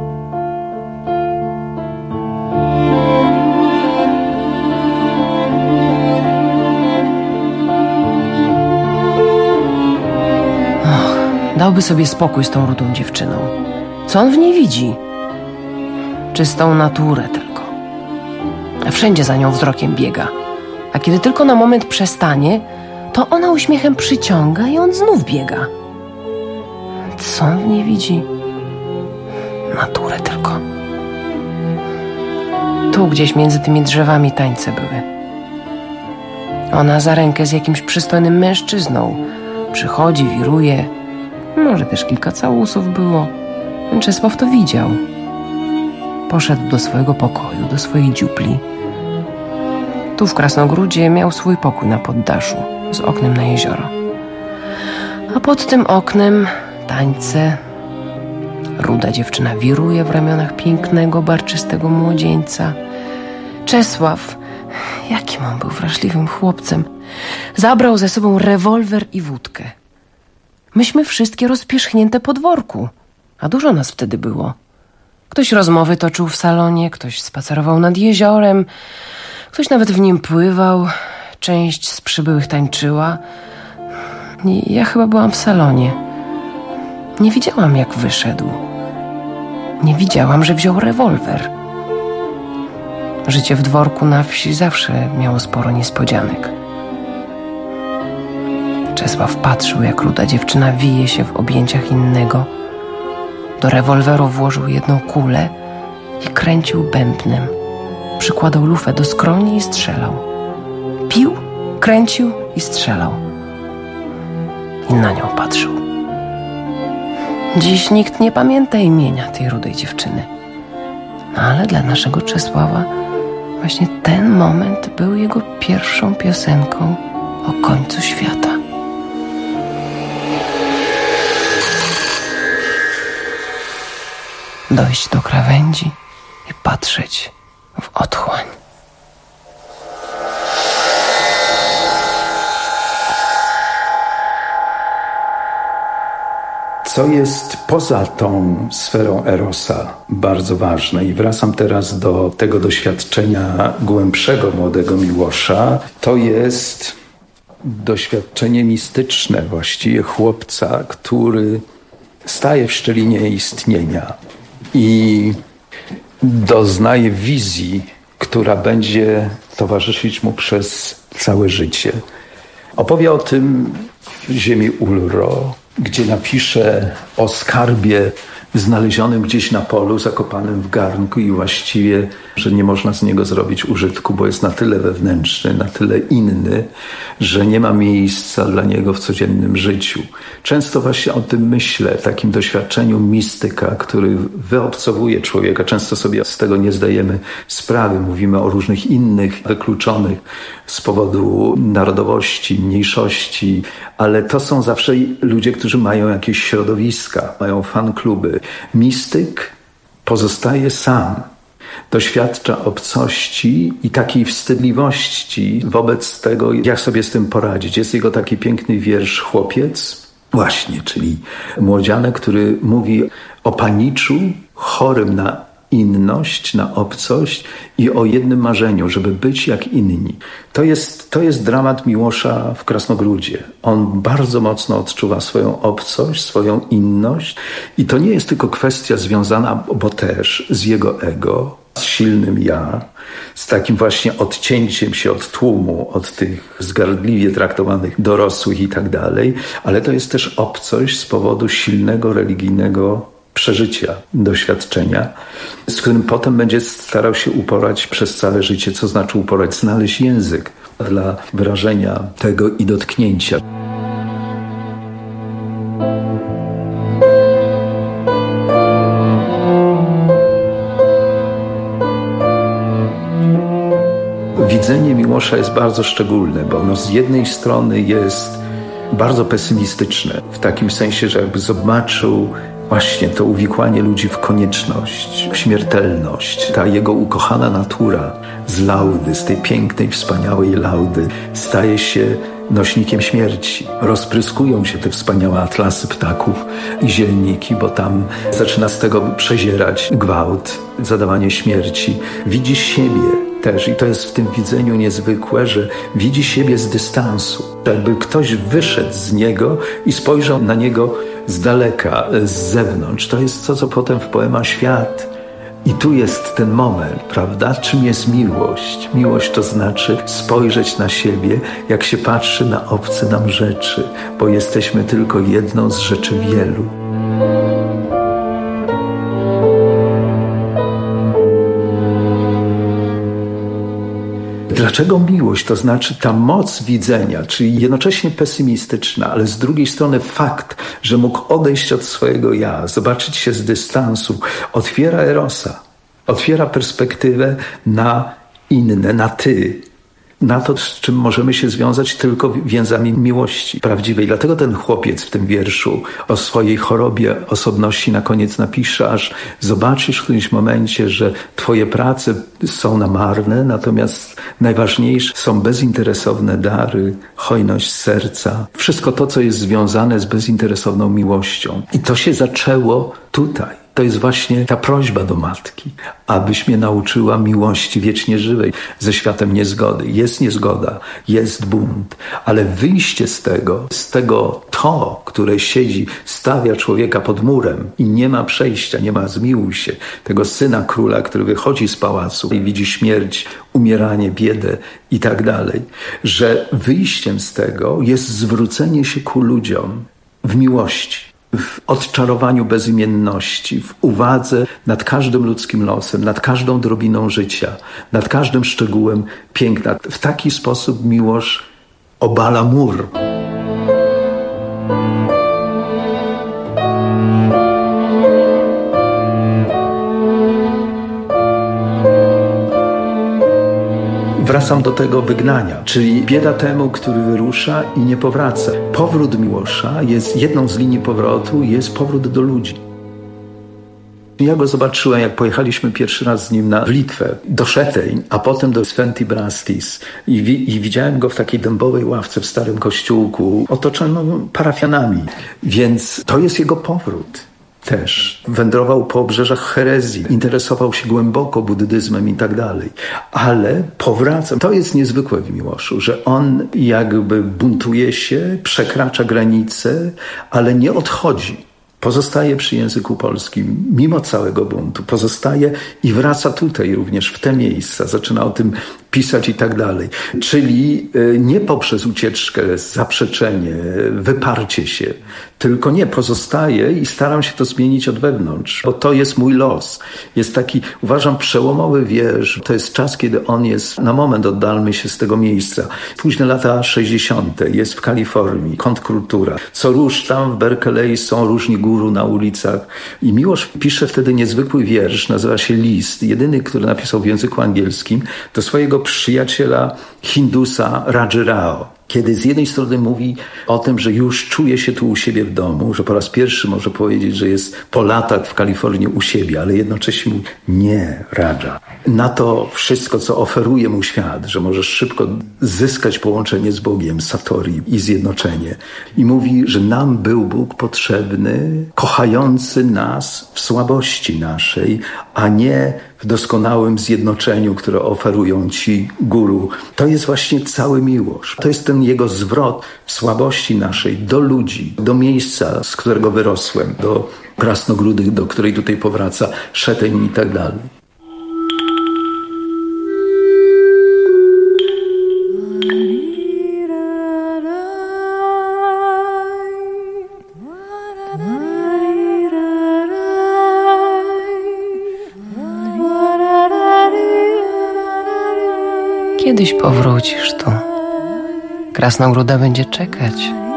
Dałby sobie spokój z tą rudą dziewczyną. Co on w niej widzi? Czystą naturę tylko. A wszędzie za nią wzrokiem biega. A kiedy tylko na moment przestanie, to ona uśmiechem przyciąga i on znów biega. Co on w niej widzi? Naturę tylko. Tu gdzieś między tymi drzewami tańce były. Ona za rękę z jakimś przystojnym mężczyzną. Przychodzi, wiruje. Może też kilka całusów było. Czesław to widział. Poszedł do swojego pokoju, do swojej dziupli. Tu w Krasnogródzie miał swój pokój na poddaszu, z oknem na jezioro. A pod tym oknem tańce. Ruda dziewczyna wiruje w ramionach pięknego, barczystego młodzieńca. Czesław, jakim on był wrażliwym chłopcem, zabrał ze sobą rewolwer i wódkę. Myśmy wszystkie rozpierzchnięte po dworku, a dużo nas wtedy było. Ktoś rozmowy toczył w salonie, ktoś spacerował nad jeziorem, ktoś nawet w nim pływał, część z przybyłych tańczyła. Ja chyba byłam w salonie. Nie widziałam, jak wyszedł. Nie widziałam, że wziął rewolwer. Życie w dworku na wsi zawsze miało sporo niespodzianek. Czesław patrzył, jak ruda dziewczyna wije się w objęciach innego. Do rewolweru włożył jedną kulę i kręcił bębnem. Przykładał lufę do skroni i strzelał. Pił, kręcił i strzelał. I na nią patrzył. Dziś nikt nie pamięta imienia tej rudej dziewczyny. No ale dla naszego Czesława właśnie ten moment był jego pierwszą piosenką o końcu świata. Dojść do krawędzi i patrzeć w otchłań. Co jest poza tą sferą Erosa bardzo ważne i wracam teraz do tego doświadczenia głębszego młodego Miłosza, to jest doświadczenie mistyczne właściwie chłopca, który staje w szczelinie istnienia i doznaje wizji, która będzie towarzyszyć mu przez całe życie. Opowie o tym w ziemi Ulro, gdzie napisze o skarbie znalezionym gdzieś na polu, zakopanym w garnku i właściwie, że nie można z niego zrobić użytku, bo jest na tyle wewnętrzny, na tyle inny, że nie ma miejsca dla niego w codziennym życiu. Często właśnie o tym myślę, takim doświadczeniu mistyka, który wyobcowuje człowieka. Często sobie z tego nie zdajemy sprawy. Mówimy o różnych innych, wykluczonych z powodu narodowości, mniejszości, ale to są zawsze ludzie, którzy mają jakieś środowiska, mają fan-kluby. Mistyk pozostaje sam. Doświadcza obcości i takiej wstydliwości wobec tego, jak sobie z tym poradzić. Jest jego taki piękny wiersz Chłopiec, właśnie, czyli młodzianek, który mówi o paniczu chorym na inność, na obcość i o jednym marzeniu, żeby być jak inni. To jest dramat Miłosza w Krasnogródzie. On bardzo mocno odczuwa swoją obcość, swoją inność i to nie jest tylko kwestia związana, bo też z jego ego, z silnym ja, z takim właśnie odcięciem się od tłumu, od tych wzgardliwie traktowanych dorosłych i tak dalej, ale to jest też obcość z powodu silnego religijnego przeżycia, doświadczenia, z którym potem będzie starał się uporać przez całe życie. Co znaczy uporać? Znaleźć język dla wyrażenia tego i dotknięcia. Widzenie Miłosza jest bardzo szczególne, bo ono z jednej strony jest bardzo pesymistyczne, w takim sensie, że jakby zobaczył właśnie to uwikłanie ludzi w konieczność, w śmiertelność. Ta jego ukochana natura z Laudy, z tej pięknej, wspaniałej Laudy, staje się nośnikiem śmierci. Rozpryskują się te wspaniałe atlasy ptaków i zielniki, bo tam zaczyna z tego przezierać gwałt, zadawanie śmierci. Widzi siebie też, i to jest w tym widzeniu niezwykłe, że widzi siebie z dystansu. Jakby ktoś wyszedł z niego i spojrzał na niego z daleka, z zewnątrz. To jest to, co potem wpływa świat. I tu jest ten moment, prawda? Czym jest miłość? Miłość to znaczy spojrzeć na siebie, jak się patrzy na obce nam rzeczy, bo jesteśmy tylko jedną z rzeczy wielu. Dlaczego miłość? To znaczy ta moc widzenia, czyli jednocześnie pesymistyczna, ale z drugiej strony fakt, że mógł odejść od swojego ja, zobaczyć się z dystansu, otwiera erosa, otwiera perspektywę na inne, na ty, na to, z czym możemy się związać tylko więzami miłości prawdziwej. Dlatego ten chłopiec w tym wierszu o swojej chorobie osobności na koniec napisze, aż zobaczysz w którymś momencie, że twoje prace są namarne, natomiast najważniejsze są bezinteresowne dary, hojność serca. Wszystko to, co jest związane z bezinteresowną miłością. I to się zaczęło tutaj. To jest właśnie ta prośba do matki, abyś mnie nauczyła miłości wiecznie żywej ze światem niezgody. Jest niezgoda, jest bunt, ale wyjście z tego to, które siedzi, stawia człowieka pod murem i nie ma przejścia, nie ma zmiłuj się, tego syna króla, który wychodzi z pałacu i widzi śmierć, umieranie, biedę i tak dalej, że wyjściem z tego jest zwrócenie się ku ludziom w miłości, w odczarowaniu bezimienności, w uwadze nad każdym ludzkim losem, nad każdą drobiną życia, nad każdym szczegółem piękna. W taki sposób Miłosz obala mur. Wracam do tego wygnania, czyli bieda temu, który wyrusza i nie powraca. Powrót Miłosza jest jedną z linii powrotu, jest powrót do ludzi. Ja go zobaczyłem, jak pojechaliśmy pierwszy raz z nim w Litwę, do Szetejn, a potem do Sventij Brastis i widziałem go w takiej dębowej ławce w starym kościółku, otoczony parafianami. Więc to jest jego powrót. Też wędrował po obrzeżach herezji, interesował się głęboko buddyzmem i tak dalej. Ale powraca. To jest niezwykłe w Miłoszu, że on jakby buntuje się, przekracza granice, ale nie odchodzi. Pozostaje przy języku polskim, mimo całego buntu. Pozostaje i wraca tutaj również, w te miejsca. Zaczyna o tym pisać i tak dalej. Czyli nie poprzez ucieczkę, zaprzeczenie, wyparcie się, tylko nie, pozostaje i staram się to zmienić od wewnątrz, bo to jest mój los. Jest taki, uważam, przełomowy wiersz. To jest czas, kiedy on jest, na moment oddalmy się z tego miejsca. Późne lata 60. jest w Kalifornii, kontrkultura. Co rusz tam w Berkeley są różni guru na ulicach. I Miłosz pisze wtedy niezwykły wiersz, nazywa się List. Jedyny, który napisał w języku angielskim, do swojego przyjaciela Hindusa Raji Rao. Kiedy z jednej strony mówi o tym, że już czuje się tu u siebie w domu, że po raz pierwszy może powiedzieć, że jest po latach w Kalifornii u siebie, ale jednocześnie mówi nie, Raja. Na to wszystko, co oferuje mu świat, że możesz szybko zyskać połączenie z Bogiem, satori i zjednoczenie. I mówi, że nam był Bóg potrzebny, kochający nas w słabości naszej, a nie w doskonałym zjednoczeniu, które oferują ci guru. To jest właśnie cały Miłosz. To jest ten jego zwrot w słabości naszej do ludzi, do miejsca, z którego wyrosłem, do Krasnogródy, do której tutaj powraca, Szeteń i tak dalej. Kiedyś powrócisz tu. Krasnogróda będzie czekać.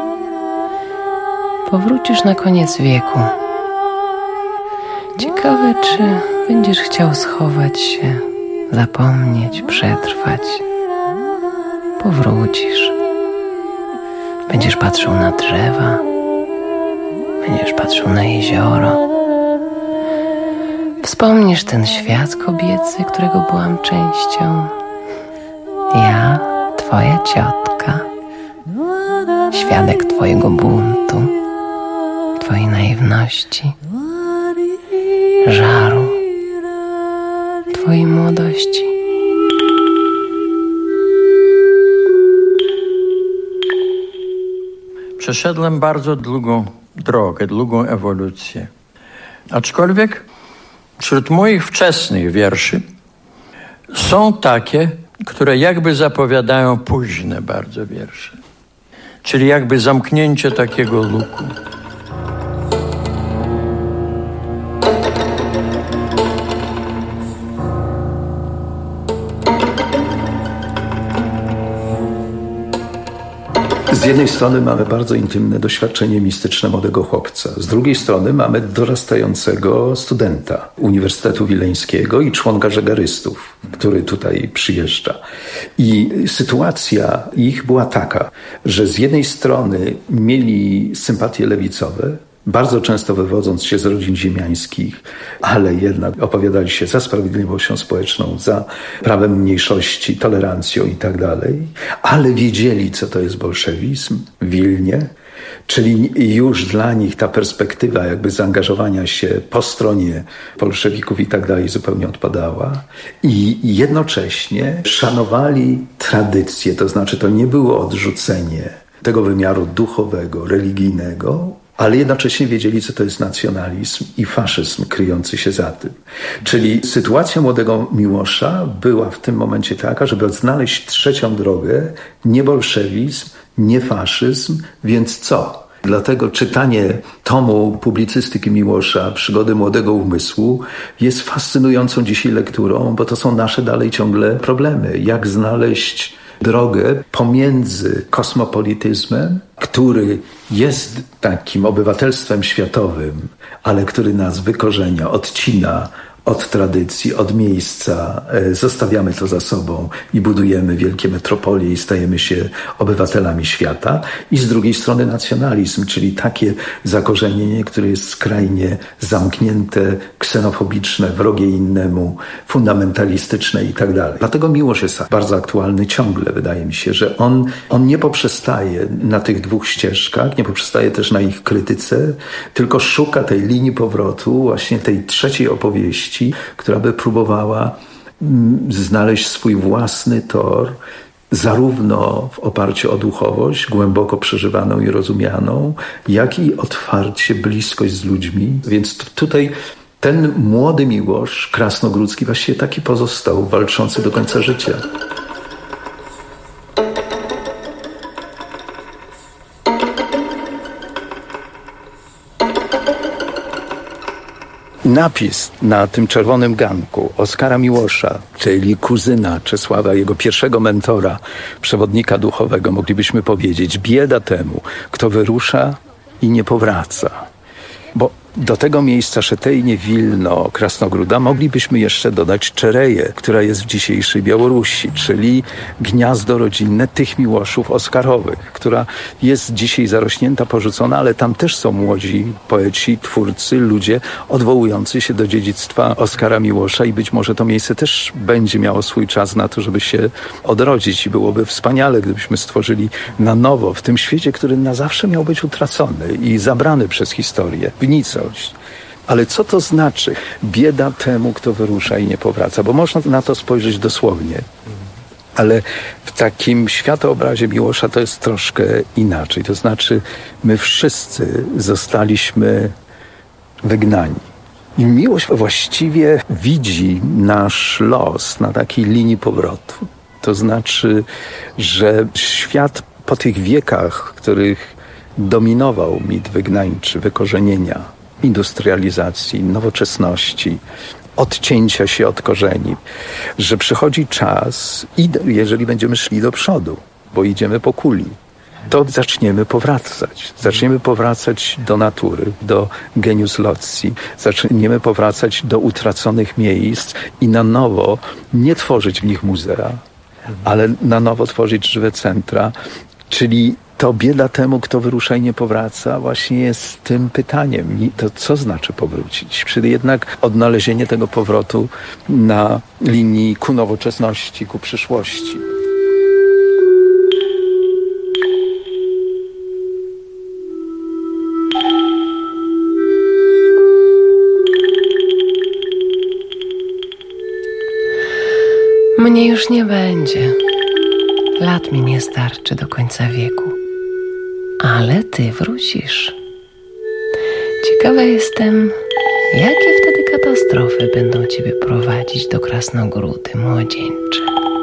Powrócisz na koniec wieku. Ciekawe, czy będziesz chciał schować się, zapomnieć, przetrwać. Powrócisz. Będziesz patrzył na drzewa. Będziesz patrzył na jezioro. Wspomnisz ten świat kobiecy, którego byłam częścią. Ja, twoja ciotka, świadek twojego buntu, twojej naiwności, żaru, twojej młodości. Przeszedłem bardzo długą drogę, długą ewolucję. Aczkolwiek wśród moich wczesnych wierszy są takie, które jakby zapowiadają późne bardzo wiersze. Czyli jakby zamknięcie takiego luku. Z jednej strony mamy bardzo intymne doświadczenie mistyczne młodego chłopca. Z drugiej strony mamy dorastającego studenta Uniwersytetu Wileńskiego i członka żegarystów, który tutaj przyjeżdża. I sytuacja ich była taka, że z jednej strony mieli sympatie lewicowe, bardzo często wywodząc się z rodzin ziemiańskich, ale jednak opowiadali się za sprawiedliwością społeczną, za prawem mniejszości, tolerancją i tak dalej, ale wiedzieli, co to jest bolszewizm w Wilnie, czyli już dla nich ta perspektywa jakby zaangażowania się po stronie bolszewików i tak dalej zupełnie odpadała i jednocześnie szanowali tradycję, to znaczy to nie było odrzucenie tego wymiaru duchowego, religijnego, ale jednocześnie wiedzieli, co to jest nacjonalizm i faszyzm kryjący się za tym. Czyli sytuacja młodego Miłosza była w tym momencie taka, żeby odnaleźć trzecią drogę, nie bolszewizm, nie faszyzm, więc co? Dlatego czytanie tomu publicystyki Miłosza, Przygody młodego umysłu jest fascynującą dzisiaj lekturą, bo to są nasze dalej ciągle problemy. Jak znaleźć drogę pomiędzy kosmopolityzmem, który jest takim obywatelstwem światowym, ale który nas wykorzenia, odcina od tradycji, od miejsca, zostawiamy to za sobą i budujemy wielkie metropolie i stajemy się obywatelami świata. I z drugiej strony nacjonalizm, czyli takie zakorzenienie, które jest skrajnie zamknięte, ksenofobiczne, wrogie innemu, fundamentalistyczne i tak dalej. Dlatego Miłosz jest bardzo aktualny ciągle, wydaje mi się, że on nie poprzestaje na tych dwóch ścieżkach, nie poprzestaje też na ich krytyce, tylko szuka tej linii powrotu, właśnie tej trzeciej opowieści, która by próbowała znaleźć swój własny tor, zarówno w oparciu o duchowość, głęboko przeżywaną i rozumianą, jak i otwarcie, bliskość z ludźmi. Więc tutaj ten młody Miłosz krasnogródzki właściwie taki pozostał, walczący do końca życia. Napis na tym czerwonym ganku Oskara Miłosza, czyli kuzyna Czesława, jego pierwszego mentora, przewodnika duchowego, moglibyśmy powiedzieć, bieda temu, kto wyrusza i nie powraca. Bo Do tego miejsca Szetejnie, Wilno, Krasnogróda moglibyśmy jeszcze dodać Czereję, która jest w dzisiejszej Białorusi, czyli gniazdo rodzinne tych Miłoszów Oskarowych, która jest dzisiaj zarośnięta, porzucona, ale tam też są młodzi poeci, twórcy, ludzie odwołujący się do dziedzictwa Oskara Miłosza i być może to miejsce też będzie miało swój czas na to, żeby się odrodzić i byłoby wspaniale, gdybyśmy stworzyli na nowo w tym świecie, który na zawsze miał być utracony i zabrany przez historię, w nicość. Ale co to znaczy? Bieda temu, kto wyrusza i nie powraca, bo można na to spojrzeć dosłownie. Ale w takim światoobrazie Miłosza to jest troszkę inaczej. To znaczy, my wszyscy zostaliśmy wygnani. I Miłosz właściwie widzi nasz los na takiej linii powrotu. To znaczy, że świat po tych wiekach, w których dominował mit wygnańczy, wykorzenienia, industrializacji, nowoczesności, odcięcia się od korzeni, że przychodzi czas i jeżeli będziemy szli do przodu, bo idziemy po kuli, to zaczniemy powracać. Zaczniemy powracać do natury, do genius loci. Zaczniemy powracać do utraconych miejsc i na nowo nie tworzyć w nich muzea, ale na nowo tworzyć żywe centra, czyli to bieda temu, kto wyrusza i nie powraca, właśnie jest tym pytaniem. I to co znaczy powrócić? Czyli jednak odnalezienie tego powrotu na linii ku nowoczesności, ku przyszłości. Mnie już nie będzie. Lat mi nie starczy do końca wieku. Ale ty wrócisz. Ciekawa jestem, jakie wtedy katastrofy będą ciebie prowadzić do Krasnogródy, młodzieńcze.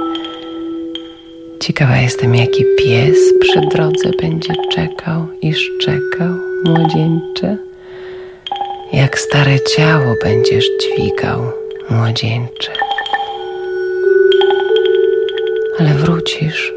Ciekawa jestem, jaki pies przy drodze będzie czekał i szczekał, młodzieńcze. Jak stare ciało będziesz dźwigał, młodzieńcze. Ale wrócisz.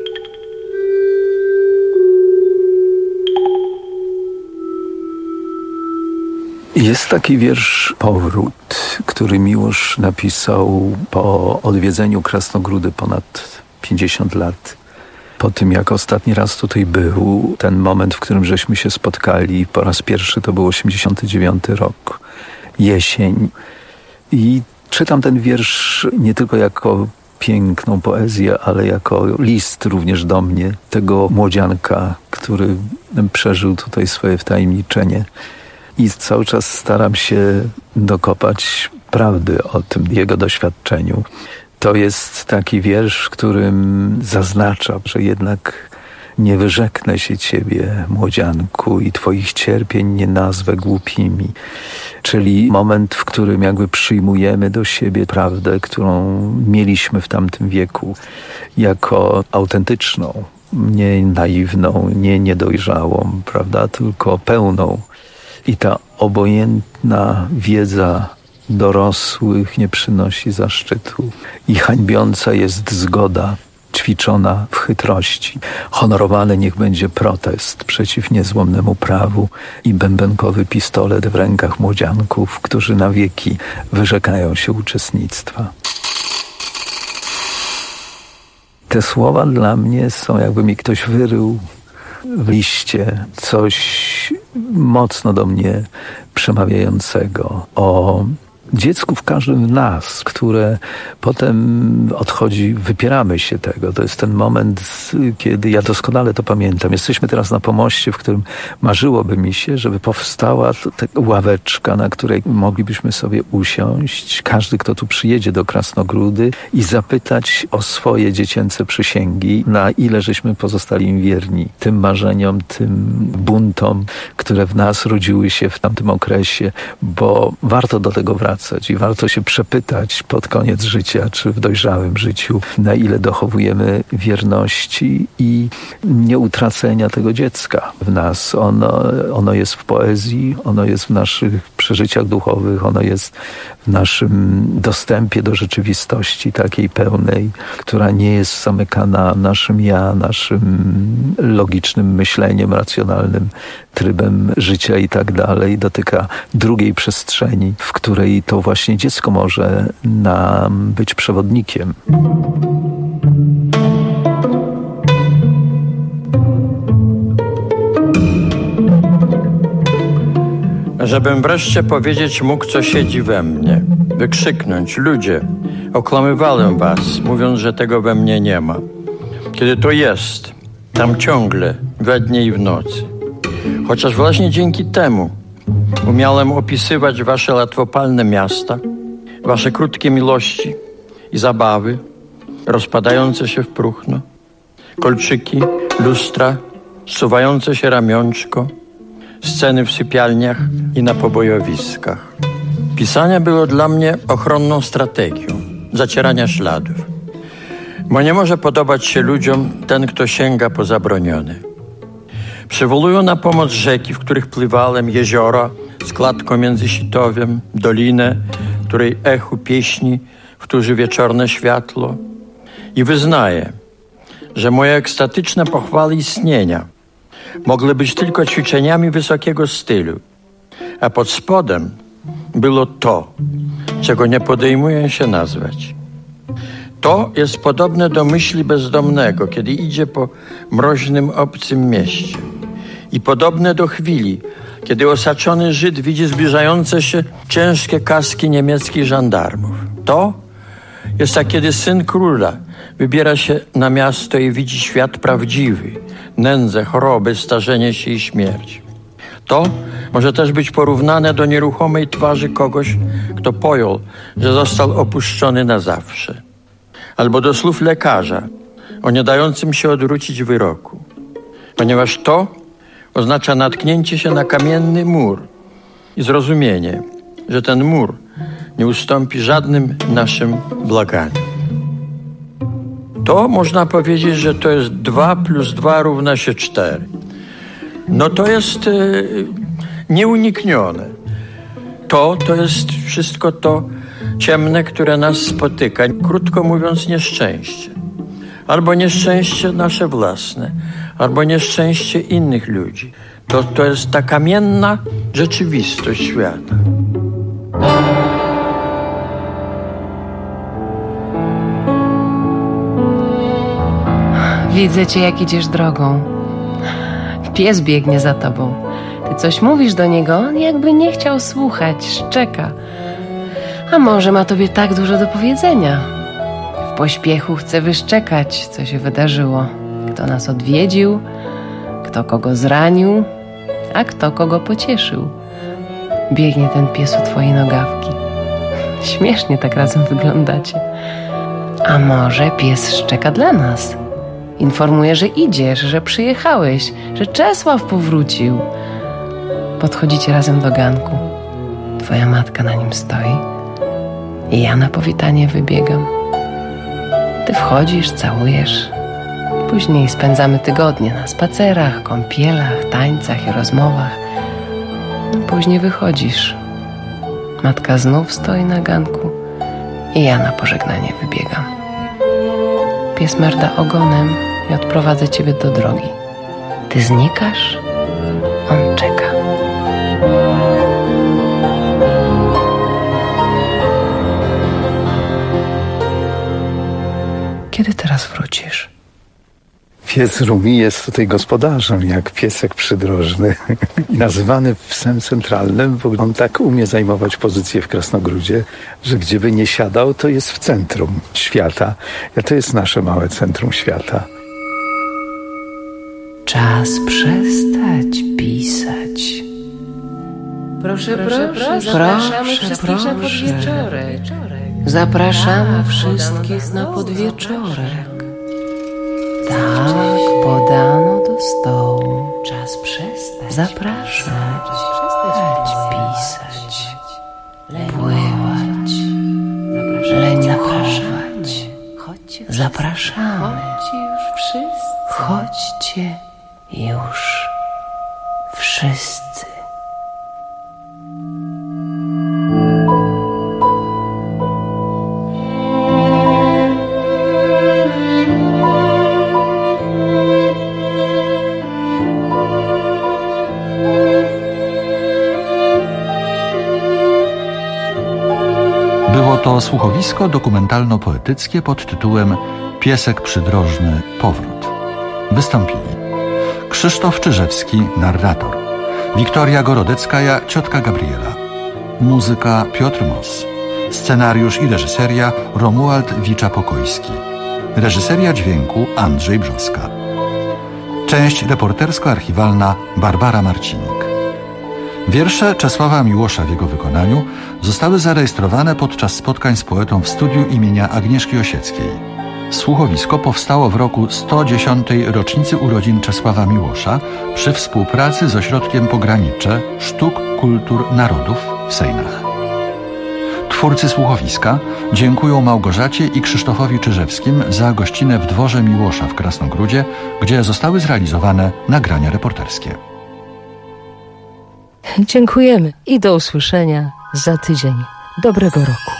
Jest taki wiersz Powrót, który Miłosz napisał po odwiedzeniu Krasnogródy ponad 50 lat. Po tym, jak ostatni raz tutaj był, ten moment, w którym żeśmy się spotkali po raz pierwszy, to był 89 rok, jesień. I czytam ten wiersz nie tylko jako piękną poezję, ale jako list również do mnie, tego młodzianka, który przeżył tutaj swoje wtajemniczenie. I cały czas staram się dokopać prawdy o tym jego doświadczeniu. To jest taki wiersz, w którym zaznacza, że jednak nie wyrzeknę się ciebie, młodzianku, i twoich cierpień nie nazwę głupimi. Czyli moment, w którym jakby przyjmujemy do siebie prawdę, którą mieliśmy w tamtym wieku, jako autentyczną, nie naiwną, nie niedojrzałą, prawda, tylko pełną. I ta obojętna wiedza dorosłych nie przynosi zaszczytu. I hańbiąca jest zgoda, ćwiczona w chytrości. Honorowany niech będzie protest przeciw niezłomnemu prawu i bębenkowy pistolet w rękach młodzianków, którzy na wieki wyrzekają się uczestnictwa. Te słowa dla mnie są, jakby mi ktoś wyrył w liście coś mocno do mnie przemawiającego o dziecku w każdym z nas, które potem odchodzi, wypieramy się tego. To jest ten moment, kiedy ja doskonale to pamiętam. Jesteśmy teraz na pomoście, w którym marzyłoby mi się, żeby powstała ławeczka, na której moglibyśmy sobie usiąść. Każdy, kto tu przyjedzie do Krasnogródy i zapytać o swoje dziecięce przysięgi, na ile żeśmy pozostali im wierni. Tym marzeniom, tym buntom, które w nas rodziły się w tamtym okresie, bo warto do tego wracać. wracać i warto się przepytać pod koniec życia, czy w dojrzałym życiu, na ile dochowujemy wierności i nieutracenia tego dziecka w nas. Ono jest w poezji, ono jest w naszych przeżyciach duchowych, ono jest w naszym dostępie do rzeczywistości takiej pełnej, która nie jest zamykana naszym ja, naszym logicznym myśleniem, racjonalnym trybem życia i tak dalej. Dotyka drugiej przestrzeni, w której to właśnie dziecko może nam być przewodnikiem. Żebym wreszcie powiedzieć mógł, co siedzi we mnie. Wykrzyknąć: ludzie, okłamywałem was, mówiąc, że tego we mnie nie ma. Kiedy to jest, tam ciągle, we dnie i w nocy. Chociaż właśnie dzięki temu umiałem opisywać wasze łatwopalne miasta, wasze krótkie miłości i zabawy, rozpadające się w próchno, kolczyki, lustra, zsuwające się ramionczko, sceny w sypialniach i na pobojowiskach. Pisanie było dla mnie ochronną strategią zacierania śladów, bo nie może podobać się ludziom ten, kto sięga po zabronione. Przywołują na pomoc rzeki, w których pływałem, jeziora z klatką między sitowiem, dolinę, której echu pieśni wtórzy wieczorne światło, i wyznaję, że moje ekstatyczne pochwały istnienia mogły być tylko ćwiczeniami wysokiego stylu, a pod spodem było to, czego nie podejmuję się nazwać. To jest podobne do myśli bezdomnego, kiedy idzie po mroźnym, obcym mieście, i podobne do chwili, kiedy osaczony Żyd widzi zbliżające się ciężkie kaski niemieckich żandarmów. To jest tak, kiedy syn króla wybiera się na miasto i widzi świat prawdziwy, nędzę, choroby, starzenie się i śmierć. To może też być porównane do nieruchomej twarzy kogoś, kto pojął, że został opuszczony na zawsze. Albo do słów lekarza o nie dającym się odwrócić wyroku. Ponieważ to oznacza natknięcie się na kamienny mur i zrozumienie, że ten mur nie ustąpi żadnym naszym blaganiom. To można powiedzieć, że to jest 2 + 2 równa się 4. No to jest nieuniknione. To jest wszystko to ciemne, które nas spotyka. Krótko mówiąc, nieszczęście. Albo nieszczęście nasze własne, albo nieszczęście innych ludzi. To jest ta kamienna rzeczywistość świata. Widzę cię, jak idziesz drogą. Pies biegnie za tobą. Ty coś mówisz do niego, on jakby nie chciał słuchać, szczeka. A może ma tobie tak dużo do powiedzenia? W pośpiechu chce wyszczekać, co się wydarzyło. Kto nas odwiedził, kto kogo zranił, a kto kogo pocieszył. Biegnie ten pies u twojej nogawki. Śmiesznie tak razem wyglądacie. A może pies szczeka dla nas? Informuje, że idziesz, że przyjechałeś, że Czesław powrócił. Podchodzicie razem do ganku. Twoja matka na nim stoi i ja na powitanie wybiegam. Ty wchodzisz, całujesz. Później spędzamy tygodnie na spacerach, kąpielach, tańcach i rozmowach. Później wychodzisz. Matka znów stoi na ganku i ja na pożegnanie wybiegam. Pies merda ogonem i odprowadza ciebie do drogi. Ty znikasz, on czeka. Kiedy teraz wrócisz? Pies Rumi jest tutaj gospodarzem, jak piesek przydrożny. I nazywany w Psem Centralnym, bo on tak umie zajmować pozycję w Krasnogródzie, że gdzie by nie siadał, to jest w centrum świata. A to jest nasze małe centrum świata. Czas przestać pisać. Proszę, zapraszamy wszystkich na podwieczorek. Zapraszamy wszystkich na podwieczorek. Tak, podano do stołu. Czas przestać. Zapraszać, pisać, pływać. Zapraszamy. Chodźcie już wszyscy. Chodźcie już wszyscy. Było to słuchowisko dokumentalno-poetyckie pod tytułem Piesek przydrożny, powrót. Wystąpili Krzysztof Czyżewski, narrator, Wiktoria Gorodeckaja, ciotka Gabriela, muzyka Piotr Mos, scenariusz i reżyseria Romuald Wicza-Pokojski, reżyseria dźwięku Andrzej Brzoska, część reportersko-archiwalna Barbara Marcinik. Wiersze Czesława Miłosza w jego wykonaniu zostały zarejestrowane podczas spotkań z poetą w studiu imienia Agnieszki Osieckiej. Słuchowisko powstało w roku 110. rocznicy urodzin Czesława Miłosza przy współpracy z Ośrodkiem Pogranicze Sztuk Kultur Narodów w Sejnach. Twórcy słuchowiska dziękują Małgorzacie i Krzysztofowi Czyżewskim za gościnę w dworze Miłosza w Krasnogródzie, gdzie zostały zrealizowane nagrania reporterskie. Dziękujemy i do usłyszenia za tydzień. Dobrego roku.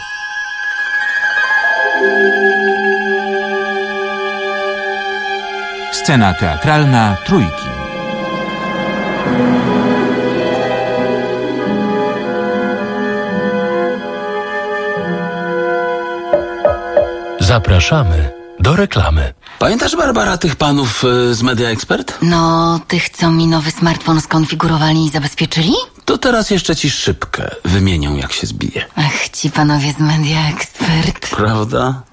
Scena teatralna Trójki. Zapraszamy do reklamy. Pamiętasz, Barbara, tych panów z Media Expert? No, tych, co mi nowy smartfon skonfigurowali i zabezpieczyli? To teraz jeszcze ci szybkę wymienią, jak się zbije. Ach, ci panowie z Media Expert. Prawda?